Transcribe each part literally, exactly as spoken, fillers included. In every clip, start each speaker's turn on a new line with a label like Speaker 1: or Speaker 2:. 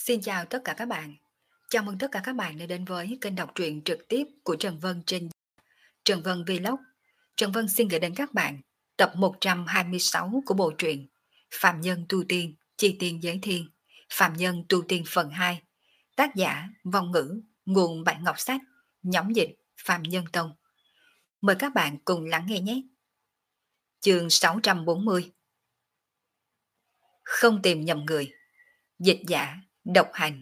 Speaker 1: Xin chào tất cả các bạn. Chào mừng tất cả các bạn đã đến với kênh đọc truyện trực tiếp của Trần Vân trên Trần Vân Vlog. Trần Vân xin gửi đến các bạn tập một trăm hai mươi sáu của bộ truyện Phạm Nhân Tu Tiên, Chi Tiên Giới Thiên, Phạm Nhân Tu Tiên phần hai. Tác giả Vong Ngữ, nguồn Bản Ngọc Sách, nhóm dịch Phạm Nhân Tông. Mời các bạn cùng lắng nghe nhé. Chương sáu trăm bốn mươi. Không tìm nhầm người. Dịch giả độc hành.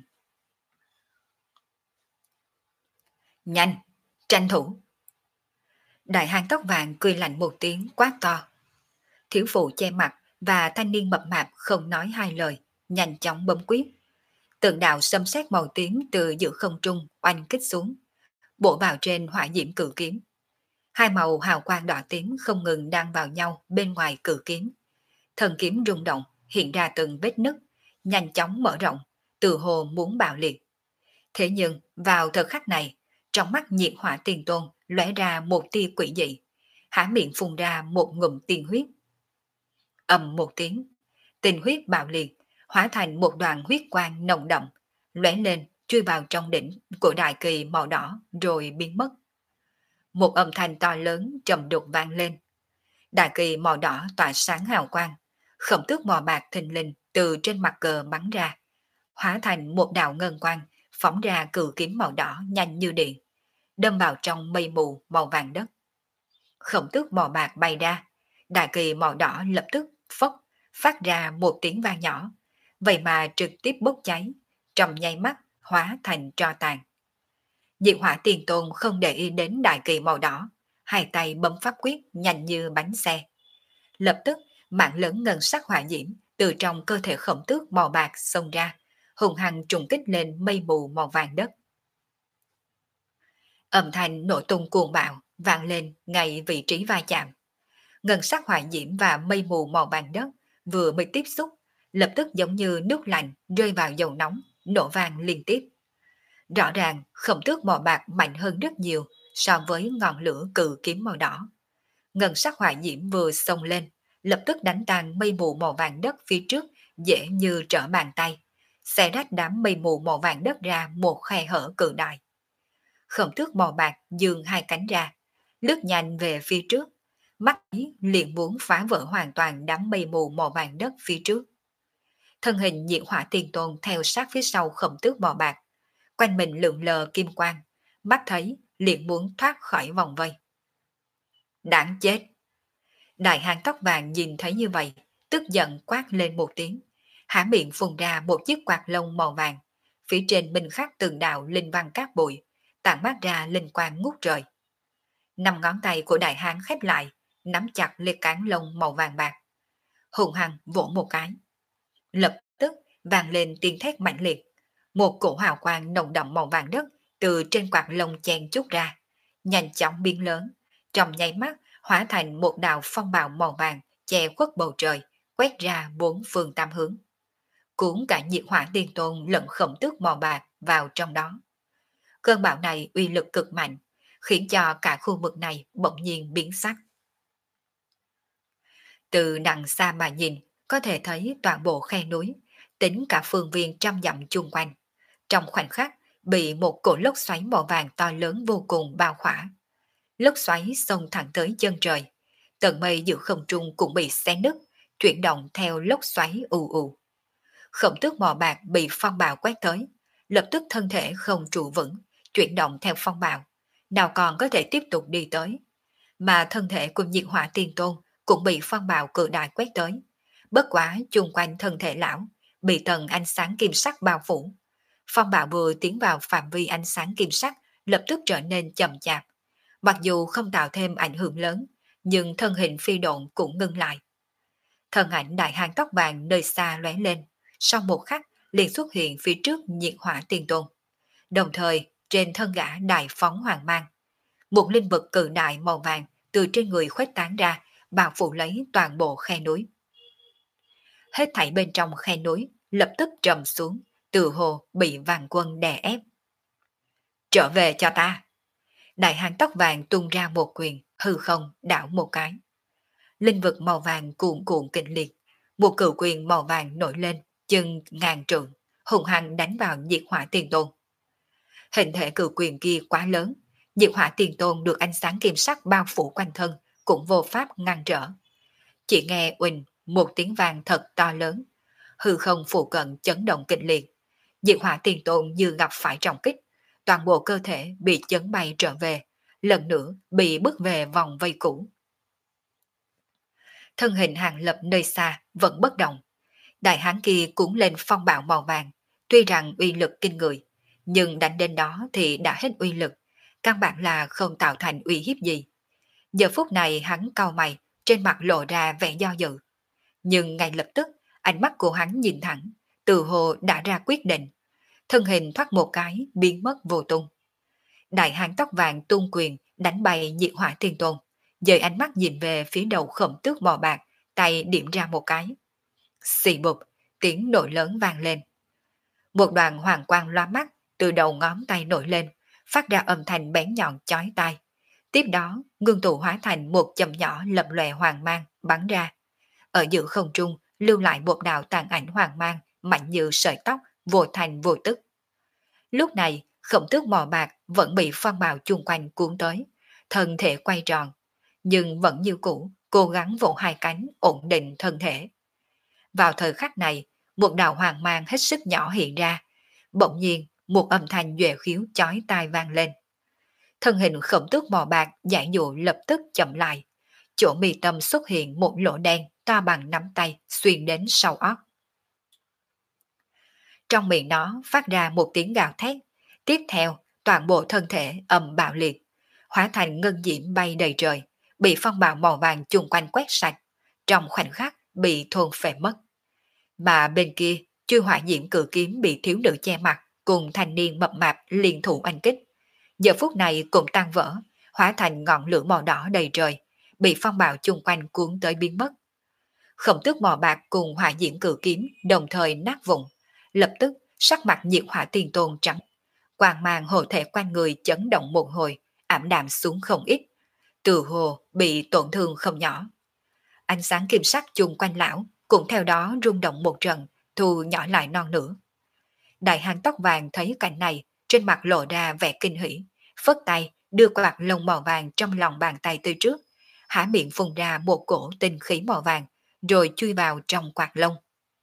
Speaker 1: Nhanh, tranh thủ. Đại hán tóc vàng cười lạnh một tiếng quát to. Thiếu phụ che mặt và thanh niên mập mạp không nói hai lời, nhanh chóng bấm quyết. Tượng đạo xâm xét màu tím từ giữa không trung oanh kích xuống, bổ vào trên hỏa diễm cử kiếm. Hai màu hào quang đỏ tím không ngừng đan vào nhau bên ngoài cử kiếm. Thần kiếm rung động, hiện ra từng vết nứt, nhanh chóng mở rộng, từ hồ muốn bạo liệt. Thế nhưng vào thời khắc này, trong mắt nhiệt hỏa tiền tôn lóe ra một tia quỷ dị, há miệng phun ra một ngụm tiên huyết. Ầm một tiếng, tiên huyết bạo liệt, hóa thành một đoàn huyết quang nồng đậm, lóe lên chui vào trong đỉnh của đại kỳ màu đỏ rồi biến mất. Một âm thanh to lớn trầm đục vang lên. Đại kỳ màu đỏ tỏa sáng hào quang, khổng tước màu bạc thình lình từ trên mặt cờ bắn ra, hóa thành một đạo ngân quang, phóng ra cự kiếm màu đỏ nhanh như điện, đâm vào trong mây mù màu vàng đất. Khổng tước màu bạc bay ra, đại kỳ màu đỏ lập tức phốc phát ra một tiếng vang nhỏ, vậy mà trực tiếp bốc cháy, trong nháy mắt hóa thành tro tàn. Diệt hỏa tiền tôn không để ý đến đại kỳ màu đỏ, hai tay bấm pháp quyết nhanh như bánh xe. Lập tức mạng lớn ngân sắc hỏa diễm từ trong cơ thể khổng tước màu bạc xông ra, hùng hăng trùng kích lên mây mù màu vàng đất. Âm thanh nổ tung cuồng bạo vang lên ngay vị trí va chạm. Ngân sắc hỏa diễm và mây mù màu vàng đất vừa mới tiếp xúc, lập tức giống như nước lạnh rơi vào dầu nóng, nổ vang liên tiếp. Rõ ràng khổng tước màu bạc mạnh hơn rất nhiều so với ngọn lửa cự kiếm màu đỏ. Ngân sắc hỏa diễm vừa xông lên, lập tức đánh tan mây mù màu vàng đất phía trước dễ như trở bàn tay, xé rách đám mây mù màu vàng đất ra một khe hở cự đại. Khổng tước màu bạc giương hai cánh ra, lướt nhanh về phía trước, mắt ấy liền muốn phá vỡ hoàn toàn đám mây mù màu vàng đất phía trước. Thân hình nhiệt hỏa tiền tôn theo sát phía sau khổng tước màu bạc, quanh mình lượn lờ kim quang, mắt thấy liền muốn thoát khỏi vòng vây. Đáng chết! Đại hán tóc vàng nhìn thấy như vậy, tức giận quát lên một tiếng, há miệng phun ra một chiếc quạt lông màu vàng, phía trên minh khắc từng đạo linh văn cát bụi, tản mát ra linh quang ngút trời. Năm ngón tay của đại hán khép lại, nắm chặt lê cán lông màu vàng bạc, hùng hăng vỗ một cái. Lập tức vang lên tiếng thét mạnh liệt, một cổ hào quang nồng đậm màu vàng đất từ trên quạt lông chen chút ra, nhanh chóng biến lớn, trong nháy mắt hóa thành một đạo phong bạo màu vàng che khuất bầu trời, quét ra bốn phương tám hướng, cuốn cả nhiệt hỏa tiên tôn lẫn khổng tước màu bạc vào trong đó. Cơn bão này uy lực cực mạnh, khiến cho cả khu vực này bỗng nhiên biến sắc. Từ đằng xa mà nhìn, có thể thấy toàn bộ khe núi, tính cả phương viên trăm dặm chung quanh, trong khoảnh khắc bị một cổ lốc xoáy màu vàng to lớn vô cùng bao khỏa. Lốc xoáy xông thẳng tới chân trời, tầng mây giữa không trung cũng bị xé nứt, chuyển động theo lốc xoáy ù ù. Khổng tước màu bạc bị phong bạo quét tới, lập tức thân thể không trụ vững, chuyển động theo phong bạo, nào còn có thể tiếp tục đi tới. Mà thân thể của nhiệt hỏa tiên tôn cũng bị phong bạo cự đại quét tới. Bất quá chung quanh thân thể lão bị tầng ánh sáng kim sắc bao phủ. Phong bạo vừa tiến vào phạm vi ánh sáng kim sắc lập tức trở nên chậm chạp. Mặc dù không tạo thêm ảnh hưởng lớn, nhưng thân hình phi độn cũng ngưng lại. Thân ảnh đại hán tóc vàng nơi xa lóe lên, sau một khắc liền xuất hiện phía trước nhiệt hỏa tiên tôn. Đồng thời trên thân gã đại phóng hoàng mang, một linh vật cự đại màu vàng từ trên người khuếch tán ra, bao phủ lấy toàn bộ khe núi. Hết thảy bên trong khe núi lập tức trầm xuống, từ hồ bị vàng quân đè ép. Trở về cho ta! Đại hán tóc vàng tung ra một quyền, hư không đảo một cái. Linh vật màu vàng cuộn cuộn kịch liệt, một cự quyền màu vàng nổi lên, chừng ngàn trượng, hùng hăng đánh vào Diệt Hỏa Tiền Tôn. Hình thể cự quyền kia quá lớn, Diệt Hỏa Tiền Tôn được ánh sáng kim sắc bao phủ quanh thân, cũng vô pháp ngăn trở. Chỉ nghe uỳnh một tiếng vang thật to lớn, hư không phụ cận chấn động kịch liệt. Diệt Hỏa Tiền Tôn như gặp phải trọng kích, toàn bộ cơ thể bị chấn bay trở về, lần nữa bị bước về vòng vây cũ. Thân hình Hàng Lập nơi xa vẫn bất động. Đại hán kia cũng lên phong bạo màu vàng, tuy rằng uy lực kinh người, nhưng đánh đến đó thì đã hết uy lực, căn bản là không tạo thành uy hiếp gì. Giờ phút này hắn cau mày, trên mặt lộ ra vẻ do dự. Nhưng ngay lập tức, ánh mắt của hắn nhìn thẳng, từ hồ đã ra quyết định. Thân hình thoát một cái, biến mất vô tung. Đại hán tóc vàng tung quyền, đánh bay Diệt Hỏa Tiền Tôn, dời ánh mắt nhìn về phía đầu khổng tước màu bạc, tay điểm ra một cái. Xì bụp, tiếng nổi lớn vang lên. Một đoàn hoàng quang loa mắt từ đầu ngón tay nổi lên, phát ra âm thanh bén nhọn chói tai. Tiếp đó, ngưng tụ hóa thành một chầm nhỏ lập lòe hoàng mang bắn ra. Ở giữa không trung lưu lại một đạo tàn ảnh hoàng mang mạnh như sợi tóc, vô thành vô tức. Lúc này, khổng tước màu bạc vẫn bị phong bào chung quanh cuốn tới, thân thể quay tròn, nhưng vẫn như cũ, cố gắng vỗ hai cánh ổn định thân thể. Vào thời khắc này, một đạo hoàng mang hết sức nhỏ hiện ra, bỗng nhiên một âm thanh duệ khiếu chói tai vang lên. Thân hình khổng tước màu bạc giải dụ lập tức chậm lại, chỗ mi tâm xuất hiện một lỗ đen to bằng nắm tay xuyên đến sau óc. Trong miệng nó phát ra một tiếng gào thét, tiếp theo toàn bộ thân thể ầm bạo liệt, hóa thành ngân diễm bay đầy trời, bị phong bạo màu vàng chung quanh quét sạch, trong khoảnh khắc bị thôn phệ mất. Mà bên kia, chui hỏa diễm cự kiếm bị thiếu nữ che mặt cùng thanh niên mập mạp liên thủ anh kích. Giờ phút này cũng tan vỡ, hóa thành ngọn lửa màu đỏ đầy trời, bị phong bạo chung quanh cuốn tới biến mất. Khổng tước màu bạc cùng hỏa diễm cự kiếm đồng thời nát vụn, lập tức sắc mặt Diệt Hỏa Tiền Tôn trắng. Quang mang hộ thể quanh người chấn động một hồi, ảm đạm xuống không ít, từ hồ bị tổn thương không nhỏ. Ánh sáng kim sắc chung quanh lão cũng theo đó rung động một trận, thu nhỏ lại non nữa. Đại hán tóc vàng thấy cảnh này, trên mặt lộ ra vẻ kinh hỉ, phất tay đưa quạt lông màu vàng trong lòng bàn tay tới trước, há miệng phun ra một cổ tinh khí màu vàng, rồi chui vào trong quạt lông.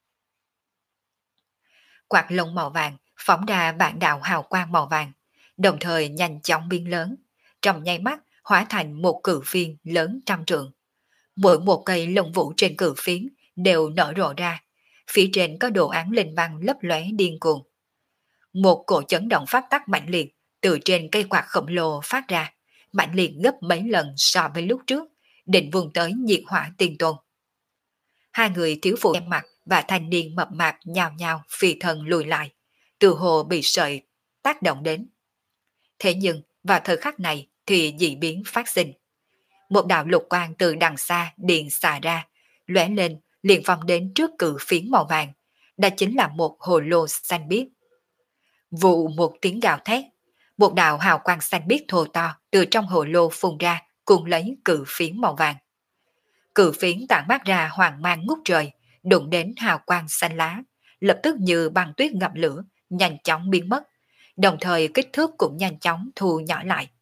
Speaker 1: Quạt lông màu vàng phóng ra vạn đạo hào quang màu vàng, đồng thời nhanh chóng biến lớn, trong nháy mắt hóa thành một cự phiên lớn trăm trượng. Mỗi một cây lông vũ trên cự phiến đều nở rộ ra, phía trên có đồ án linh văn lấp lóe điên cuồng. Một cổ chấn động pháp tắc mạnh liệt từ trên cây quạt khổng lồ phát ra, mạnh liệt gấp mấy lần so với lúc trước, định vùng tới Diệt Hỏa Tiền Tôn. Hai người thiếu phụ em mặt và thanh niên mập mạp nhào nhào phi thân lùi lại, từ hồ bị sợi tác động đến. Thế nhưng vào thời khắc này thì dị biến phát sinh. Một đạo lục quang từ đằng xa điện xả ra, lóe lên liền phong đến trước cự phiến màu vàng, đó chính là một hồ lô xanh biếc. Vụ một tiếng gào thét, một đạo hào quang xanh biếc thô to từ trong hồ lô phun ra, cùng lấy cự phiến màu vàng. Cự phiến tản mát ra hoàng mang ngút trời, đụng đến hào quang xanh lá, lập tức như băng tuyết gặp lửa, nhanh chóng biến mất, đồng thời kích thước cũng nhanh chóng thu nhỏ lại.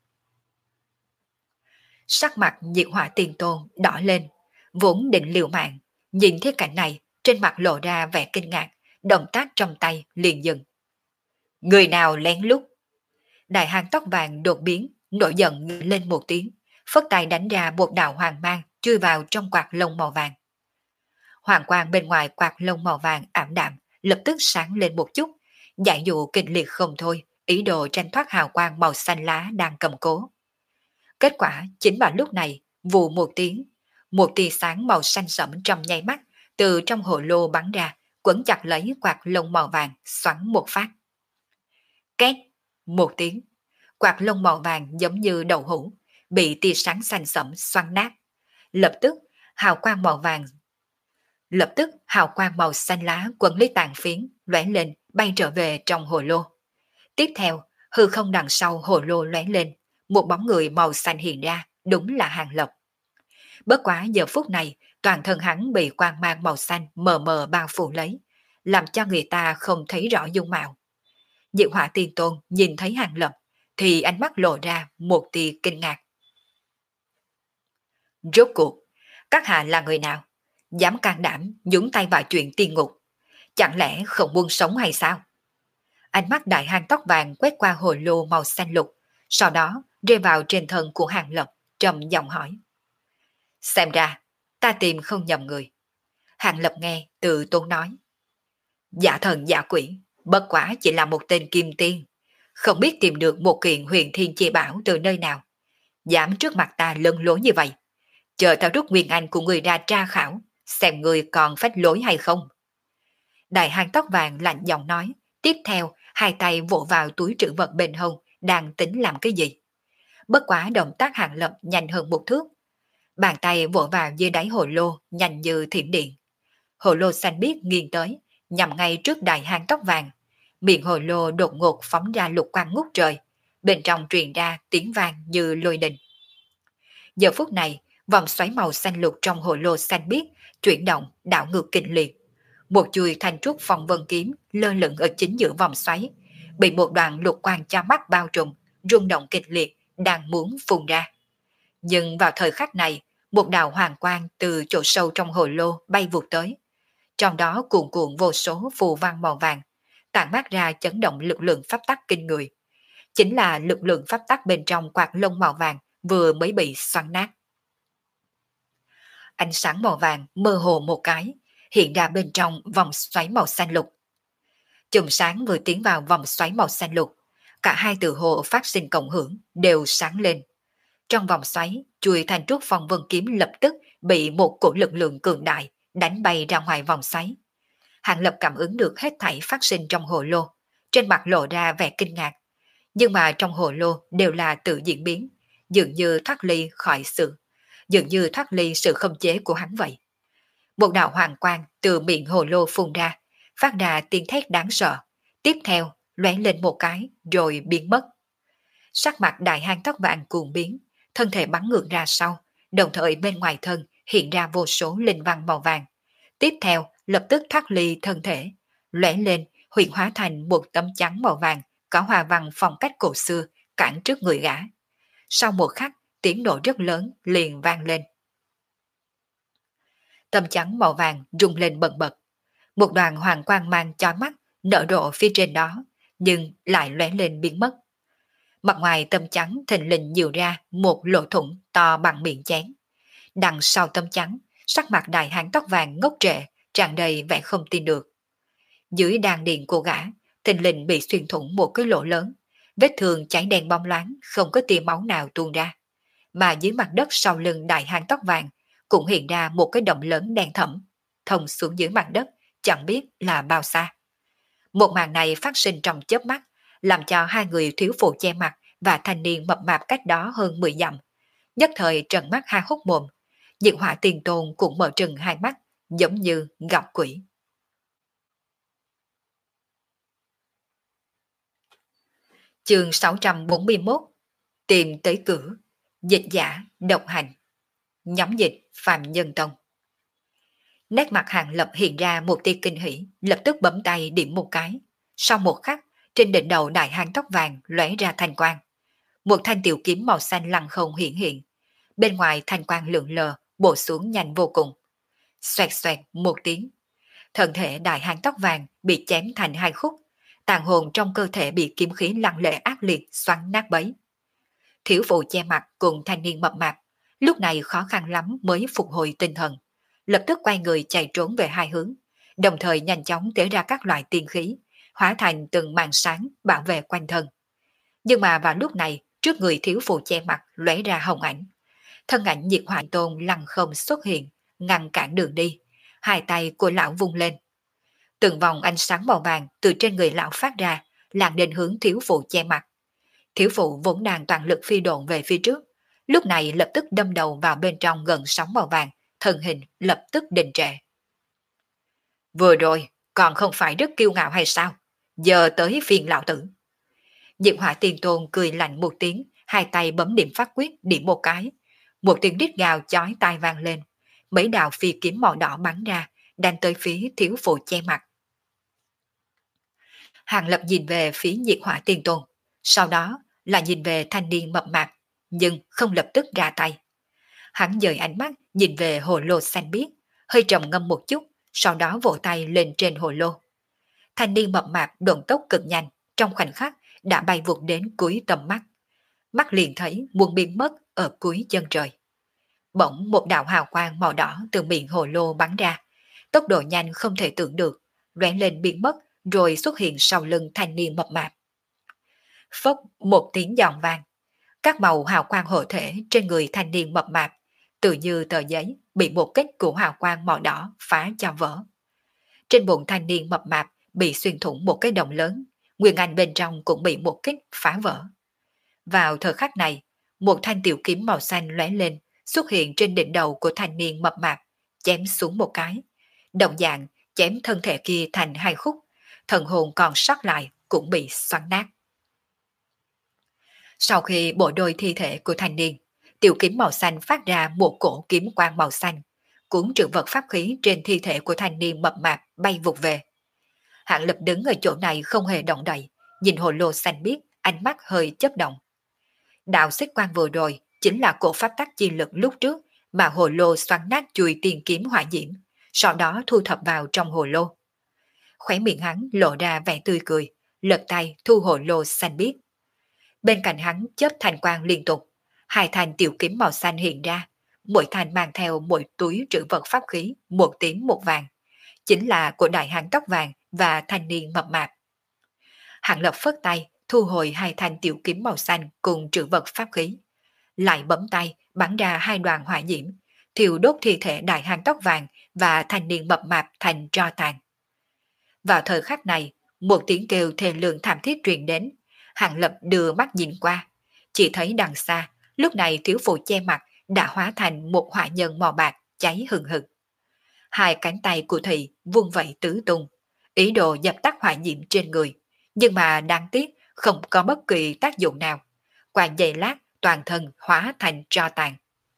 Speaker 1: Sắc mặt Diệt Hỏa Tiền Tôn đỏ lên, vốn định liều mạng, nhìn thấy cảnh này, trên mặt lộ ra vẻ kinh ngạc, động tác trong tay liền dừng. Người nào lén lút? Đại hán tóc vàng đột biến, nổi giận lên một tiếng, phất tay đánh ra một đạo hoàng mang chui vào trong quạt lông màu vàng. Hoàng quang bên ngoài quạt lông màu vàng ảm đạm, lập tức sáng lên một chút, giải dụ kịch liệt không thôi, ý đồ tranh thoát hào quang màu xanh lá đang cầm cố. Kết quả chính vào lúc này, vù một tiếng, một tia sáng màu xanh sẫm trong nháy mắt từ trong hồ lô bắn ra, quấn chặt lấy quạt lông màu vàng, xoắn một phát. Két một tiếng, quạt lông màu vàng giống như đậu hũ, bị tia sáng xanh sẫm xoắn nát. Lập tức hào quang màu vàng, lập tức hào quang màu xanh lá quấn lấy tàn phiến, lóe lên bay trở về trong hồ lô. Tiếp theo, hư không đằng sau hồ lô lóe lên, một bóng người màu xanh hiện ra, đúng là Hàng Lập. Bất quá giờ phút này, toàn thân hắn bị quang mang màu xanh mờ mờ bao phủ lấy, làm cho người ta không thấy rõ dung mạo. Diệu Hỏa Tiên Tôn nhìn thấy Hàng Lập, thì ánh mắt lộ ra một tia kinh ngạc. Rốt cuộc, các hạ là người nào? Dám can đảm nhúng tay vào chuyện tiên ngục. Chẳng lẽ không muốn sống hay sao? Ánh mắt đại hang tóc vàng quét qua hồ lô màu xanh lục, sau đó rơi vào trên thân của Hàng Lập, trầm giọng hỏi. Xem ra, ta tìm không nhầm người. Hàng Lập nghe, tự tốn nói. Giả thần giả quỷ, bất quả chỉ là một tên kim tiên. Không biết tìm được một kiện huyền thiên chi bảo từ nơi nào. Dám trước mặt ta lân lối như vậy. Chờ tao rút nguyên anh của người ra tra khảo, xem người còn phách lối hay không. Đại hang tóc vàng lạnh giọng nói, tiếp theo hai tay vỗ vào túi trữ vật bên hông, đang tính làm cái gì. Bất quá động tác Hàng Lập nhanh hơn một thước. Bàn tay vỗ vào dưới đáy hồ lô, nhanh như thiểm điện. Hồ lô xanh biếc nghiêng tới, nhằm ngay trước đại hang tóc vàng. Miệng hồ lô đột ngột phóng ra lục quang ngút trời, bên trong truyền ra tiếng vang như lôi đình. Giờ phút này, vòng xoáy màu xanh lục trong hồ lô xanh biếc chuyển động đảo ngược kịch liệt. Một chuôi thanh trúc phong vân kiếm lơ lửng ở chính giữa vòng xoáy, bị một đoàn lục quang cho mắt bao trùm, rung động kịch liệt, đang muốn phun ra. Nhưng vào thời khắc này, một đạo hoàng quang từ chỗ sâu trong hồ lô bay vụt tới. Trong đó cuồn cuộn vô số phù văn màu vàng, tản mát ra chấn động lực lượng pháp tắc kinh người. Chính là lực lượng pháp tắc bên trong quạt lông màu vàng vừa mới bị xoắn nát. Ánh sáng màu vàng mơ hồ một cái, hiện ra bên trong vòng xoáy màu xanh lục. Chùm sáng vừa tiến vào vòng xoáy màu xanh lục, cả hai từ hồ phát sinh cộng hưởng đều sáng lên. Trong vòng xoáy, chuôi thanh trúc phong vân kiếm lập tức bị một cổ lực lượng cường đại đánh bay ra ngoài vòng xoáy. Hàng Lập cảm ứng được hết thảy phát sinh trong hồ lô, trên mặt lộ ra vẻ kinh ngạc. Nhưng mà trong hồ lô đều là tự diễn biến, dường như thoát ly khỏi sự, dường như thoát ly sự khống chế của hắn vậy. Một đạo hoàng quang từ miệng hồ lô phun ra, phát ra tiếng thét đáng sợ, tiếp theo lóe lên một cái rồi biến mất. Sắc mặt đại hang tóc vàng cuồng biến, thân thể bắn ngược ra sau, đồng thời bên ngoài thân hiện ra vô số linh văn màu vàng. Tiếp theo lập tức thoát ly thân thể, lóe lên huyền hóa thành một tấm chắn màu vàng có hoa văn phong cách cổ xưa cản trước người gã. Sau một khắc, tiếng nổ rất lớn liền vang lên. Tấm chắn màu vàng rung lên bần bật. Một đoàn hoàng quang mang chói mắt nở rộ phía trên đó, nhưng lại lóe lên biến mất. Mặt ngoài tấm chắn thình lình nhiều ra một lỗ thủng to bằng miệng chén. Đằng sau tấm chắn, sắc mặt đại hán tóc vàng ngốc trệ, tràn đầy vẻ không tin được. Dưới đàn điện của gã, thình lình bị xuyên thủng một cái lỗ lớn, vết thương cháy đen bóng loáng, không có tia máu nào tuôn ra. Mà dưới mặt đất sau lưng đại hán tóc vàng cũng hiện ra một cái động lớn đen thẫm, thông xuống dưới mặt đất, chẳng biết là bao xa. Một màn này phát sinh trong chớp mắt, làm cho hai người thiếu phụ che mặt và thanh niên mập mạp cách đó hơn mười dặm, nhất thời trợn mắt hai hốc mồm. Diệu Hỏa Tiên Tôn cũng mở trừng hai mắt, giống như gặp quỷ. Chương sáu trăm bốn mươi mốt. Tìm tới cửa. Dịch giả, độc hành. Nhóm dịch Phạm Nhân Tông. Nét mặt Hàng Lập hiện ra một tia kinh hỉ, lập tức bấm tay điểm một cái. Sau một khắc, trên đỉnh đầu đại hán tóc vàng lóe ra thanh quang. Một thanh tiểu kiếm màu xanh lăng không hiện hiện. Bên ngoài thanh quang lượn lờ, bổ xuống nhanh vô cùng. Xoẹt xoẹt một tiếng. Thân thể đại hán tóc vàng bị chém thành hai khúc. Tàn hồn trong cơ thể bị kiếm khí lăng lệ ác liệt xoắn nát bấy. Thiếu phụ che mặt cùng thanh niên mập mạp, lúc này khó khăn lắm mới phục hồi tinh thần. Lập tức quay người chạy trốn về hai hướng, đồng thời nhanh chóng tế ra các loại tiên khí, hóa thành từng màn sáng bảo vệ quanh thân. Nhưng mà vào lúc này, trước người thiếu phụ che mặt lóe ra hồng ảnh. Thân ảnh Diệt Hỏa Tôn lăng không xuất hiện, ngăn cản đường đi. Hai tay của lão vung lên. Từng vòng ánh sáng màu vàng từ trên người lão phát ra, làng đến hướng thiếu phụ che mặt. Thiếu phụ vốn đang toàn lực phi độn về phía trước, lúc này lập tức đâm đầu vào bên trong gần sóng màu vàng, thân hình lập tức đình trệ. Vừa rồi, còn không phải rất kiêu ngạo hay sao? Giờ tới phiền lão tử. Diệt Hỏa Tiên Tôn cười lạnh một tiếng, hai tay bấm điểm pháp quyết điểm một cái. Một tiếng rít gào chói tai vang lên, mấy đạo phi kiếm màu đỏ bắn ra, đang tới phía thiếu phụ che mặt. Hàng Lập nhìn về phía Diệt Hỏa Tiên Tôn, sau đó là nhìn về thanh niên mập mạp, nhưng không lập tức ra tay. Hắn dời ánh mắt nhìn về hồ lô xanh biếc, hơi trầm ngâm một chút, sau đó vỗ tay lên trên hồ lô. Thanh niên mập mạp độn tốc cực nhanh, trong khoảnh khắc đã bay vụt đến cuối tầm mắt. Mắt liền thấy muốn biến mất ở cuối chân trời. Bỗng một đạo hào quang màu đỏ từ miệng hồ lô bắn ra, tốc độ nhanh không thể tưởng được, lóe lên biến mất rồi xuất hiện sau lưng thanh niên mập mạp. Phốc một tiếng giòn vang, các màu hào quang hộ thể trên người thanh niên mập mạp, tự như tờ giấy bị một kích của hào quang màu đỏ phá cho vỡ. Trên bụng thanh niên mập mạp bị xuyên thủng một cái động lớn, nguyên anh bên trong cũng bị một kích phá vỡ. Vào thời khắc này, một thanh tiểu kiếm màu xanh lóe lên, xuất hiện trên đỉnh đầu của thanh niên mập mạp, chém xuống một cái. Đồng dạng chém thân thể kia thành hai khúc, thần hồn còn sót lại cũng bị xoắn nát. Sau khi bộ đôi thi thể của thanh niên, tiểu kiếm màu xanh phát ra một cổ kiếm quang màu xanh, cuốn trữ vật pháp khí trên thi thể của thanh niên mập mạp bay vụt về. Hạng Lập đứng ở chỗ này không hề động đậy, nhìn hồ lô xanh biếc, ánh mắt hơi chớp động. Đạo xích quang vừa rồi chính là cổ pháp tắc chi lực lúc trước mà hồ lô xoắn nát chùi tiền kiếm hỏa diễm, sau đó thu thập vào trong hồ lô. Khóe miệng hắn lộ ra vẻ tươi cười, lật tay thu hồ lô xanh biếc. Bên cạnh hắn chớp thành quang liên tục, hai thanh tiểu kiếm màu xanh hiện ra, mỗi thanh mang theo mỗi túi trữ vật pháp khí, một tím một vàng, chính là của đại hán tóc vàng và thanh niên mập mạp. Hạng Lập phất tay thu hồi hai thanh tiểu kiếm màu xanh cùng trữ vật pháp khí, lại bấm tay bắn ra hai đoàn hỏa diễm, thiêu đốt thi thể đại hán tóc vàng và thanh niên mập mạp thành tro tàn. Vào thời khắc này, một tiếng kêu thê lương thảm thiết truyền đến. Hạng Lập đưa mắt nhìn qua, chỉ thấy đằng xa, lúc này thiếu phụ che mặt đã hóa thành một hỏa nhân màu bạc cháy hừng hực. Hai cánh tay của thị vung vẩy tứ tung, ý đồ dập tắt hỏa diễm trên người, nhưng mà đáng tiếc không có bất kỳ tác dụng nào. Qua giây lát, toàn thân hóa thành tro tàn.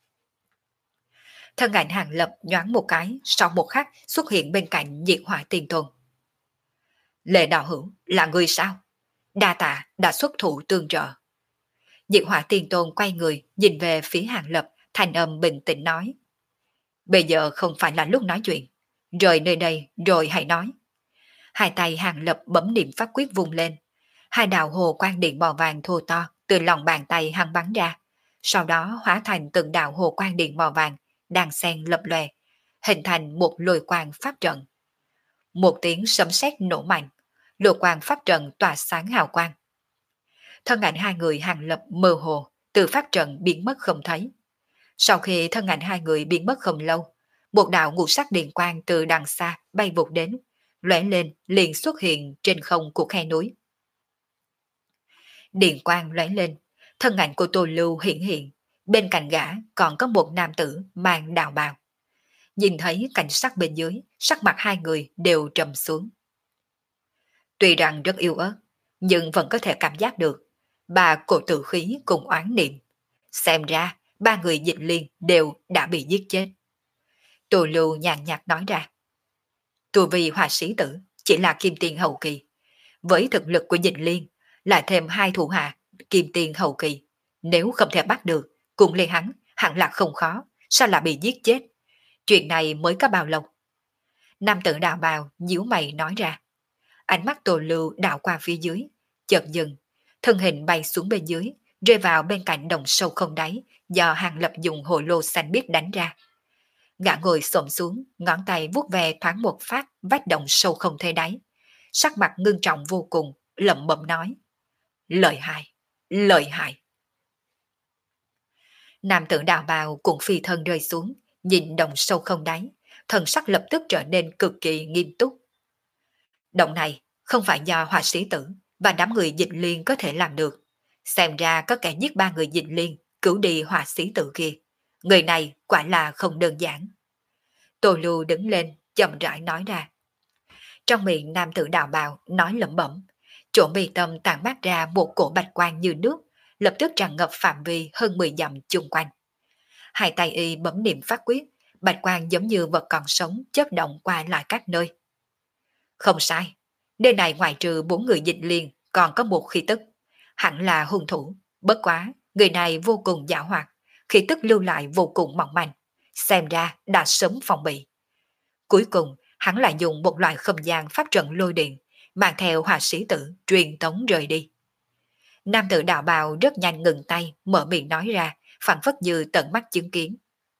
Speaker 1: Thân ảnh Hạng Lập nhoáng một cái, sau một khắc xuất hiện bên cạnh Diệt Hỏa Tiên Tôn. Lệ đạo hữu là người sao? Đa tạ đã xuất thủ tương trợ. Diệt Hỏa Tiên Tôn quay người nhìn về phía Hạng Lập, thanh âm bình tĩnh nói: bây giờ không phải là lúc nói chuyện, rời nơi đây rồi hãy nói. Hai tay Hạng Lập bấm niệm pháp quyết vung lên, hai đạo hồ quang điện màu vàng thô to từ lòng bàn tay hắn bắn ra, sau đó hóa thành từng đạo hồ quang điện màu vàng đang xen lập lòe, hình thành một lôi quang pháp trận. Một tiếng sấm sét nổ mạnh, lôi quang pháp trận tỏa sáng hào quang. Thân ảnh hai người Hạng Lập mơ hồ từ pháp trận biến mất không thấy. Sau khi thân ảnh hai người biến mất không lâu, một đạo ngũ sắc điện quang từ đằng xa bay vụt đến, lóe lên liền xuất hiện trên không của khe núi. Điện quang lóe lên, thân ảnh của Tô Lưu hiện hiện, bên cạnh gã còn có một nam tử mang đạo bào. Nhìn thấy cảnh sắc bên dưới, sắc mặt hai người đều trầm xuống. Tuy rằng rất yếu ớt, nhưng vẫn có thể cảm giác được ba cổ tử khí cùng oán niệm. Xem ra ba người Dịch Liên đều đã bị giết chết. Tô Lưu nhàn nhạt nói ra: tu vi hỏa sĩ tử chỉ là kim tiền hậu kỳ, với thực lực của Dịch Liên lại thêm hai thủ hạ kim tiền hậu kỳ, nếu không thể bắt được cùng liên hắn hẳn là không khó, sao lại bị giết chết? Chuyện này mới có bao lâu? Nam tử đạo bào nhíu mày nói ra. Ánh mắt Tô Lưu đảo qua phía dưới, chợt dừng, thân hình bay xuống bên dưới, rơi vào bên cạnh đồng sâu không đáy do Hạng Lập dùng hồ lô xanh biếc đánh ra. Gã ngồi xổm xuống, ngón tay vuốt về thoáng một phát vách đồng sâu không thấy đáy, sắc mặt ngưng trọng vô cùng, lẩm bẩm nói: lợi hại, lợi hại. Nam tử đạo bào cùng phi thân rơi xuống, nhìn đồng sâu không đáy, thần sắc lập tức trở nên cực kỳ nghiêm túc. Động này không phải do họa sĩ tử và đám người Dịch Liên có thể làm được. Xem ra có kẻ giết ba người Dịch Liên, cứu đi họa sĩ tử kia. Người này quả là không đơn giản. Tô Lưu đứng lên, chậm rãi nói ra. Trong miệng nam tử đạo bào nói lẩm bẩm, chỗ mi tâm tản mát ra một cổ bạch quang như nước, lập tức tràn ngập phạm vi hơn mười dặm chung quanh. Hai tay y bấm niệm pháp quyết, bạch quang giống như vật còn sống chớp động qua lại các nơi. Không sai, Nơi này ngoài trừ bốn người dịch liền, còn có một khí tức. Hẳn là hung thủ, bất quá, người này vô cùng giả hoạt, khí tức lưu lại vô cùng mỏng manh, xem ra đã sớm phòng bị. Cuối cùng, hắn lại dùng một loại không gian pháp trận lôi điện, mang theo hỏa sĩ tử truyền tống rời đi. Nam tử đạo bào rất nhanh ngừng tay, mở miệng nói ra, phản phất như tận mắt chứng kiến.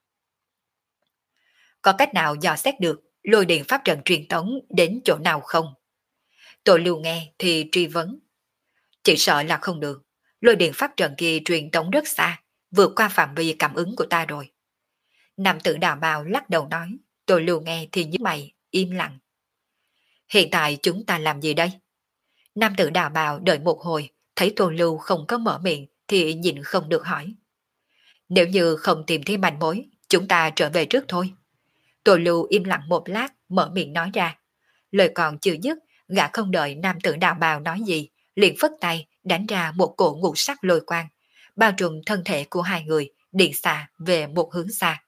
Speaker 1: Có cách nào dò xét được lôi điện pháp trận truyền tống đến chỗ nào không? Tôi lưu nghe thì truy vấn. Chỉ sợ là không được, lôi điện pháp trận kia truyền tống rất xa, vượt qua phạm vi cảm ứng của ta rồi. Nam tử đạo bào lắc đầu nói, tôi lưu nghe thì nhíu mày, im lặng. Hiện tại chúng ta làm gì đây? Nam tử đạo bào đợi một hồi, thấy Tô Lưu không có mở miệng thì nhịn không được hỏi. Nếu như không tìm thấy manh mối, chúng ta trở về trước thôi. Tô Lưu im lặng một lát, mở miệng nói ra. Lời còn chưa dứt, gã không đợi nam tử đạo bào nói gì, liền phất tay đánh ra một cổ ngũ sắc lôi quang, bao trùm thân thể của hai người, điện xạ về một hướng xa.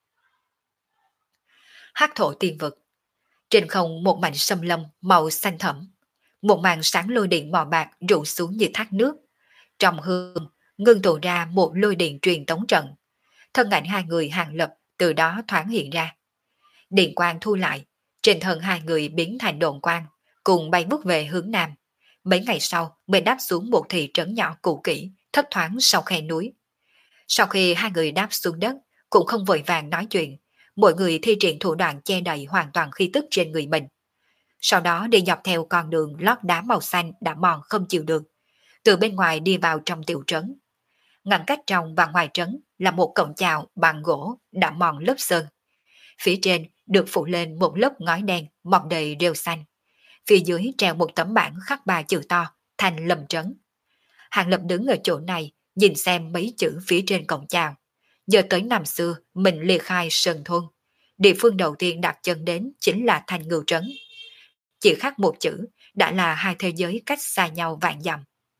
Speaker 1: Hắc thổ tiên vực. Trên không một mảnh sâm lâm màu xanh thẫm, một màn sáng lôi điện màu bạc rụ xuống như thác nước. Trong hương, ngưng tụ ra một lôi điện truyền tống trận. Thân ảnh hai người Hàng Lập từ đó thoáng hiện ra. Điện quang thu lại, trên thân hai người biến thành đồn quang, cùng bay vút về hướng nam. Mấy ngày sau mới đáp xuống một thị trấn nhỏ cũ kỹ, thấp thoáng sau khe núi. Sau khi hai người đáp xuống đất, cũng không vội vàng nói chuyện, mỗi người thi triển thủ đoạn che đậy hoàn toàn khí tức trên người mình. Sau đó đi dọc theo con đường lót đá màu xanh đã mòn không chịu được, từ bên ngoài đi vào trong tiểu trấn. Ngăn cách trong và ngoài trấn là một cổng chào bằng gỗ đã mòn lớp sơn. Phía trên được phủ lên một lớp ngói đen mọc đầy rêu xanh. Phía dưới treo một tấm bảng khắc ba chữ to, thành Lâm Trấn. Hàng Lập đứng ở chỗ này, nhìn xem mấy chữ phía trên cổng chào. Giờ tới năm xưa, mình liệt khai Sơn Thôn. Địa phương đầu tiên đặt chân đến chính là Thành Ngưu Trấn. Chỉ khác một chữ, đã là hai thế giới cách xa nhau vạn dặm.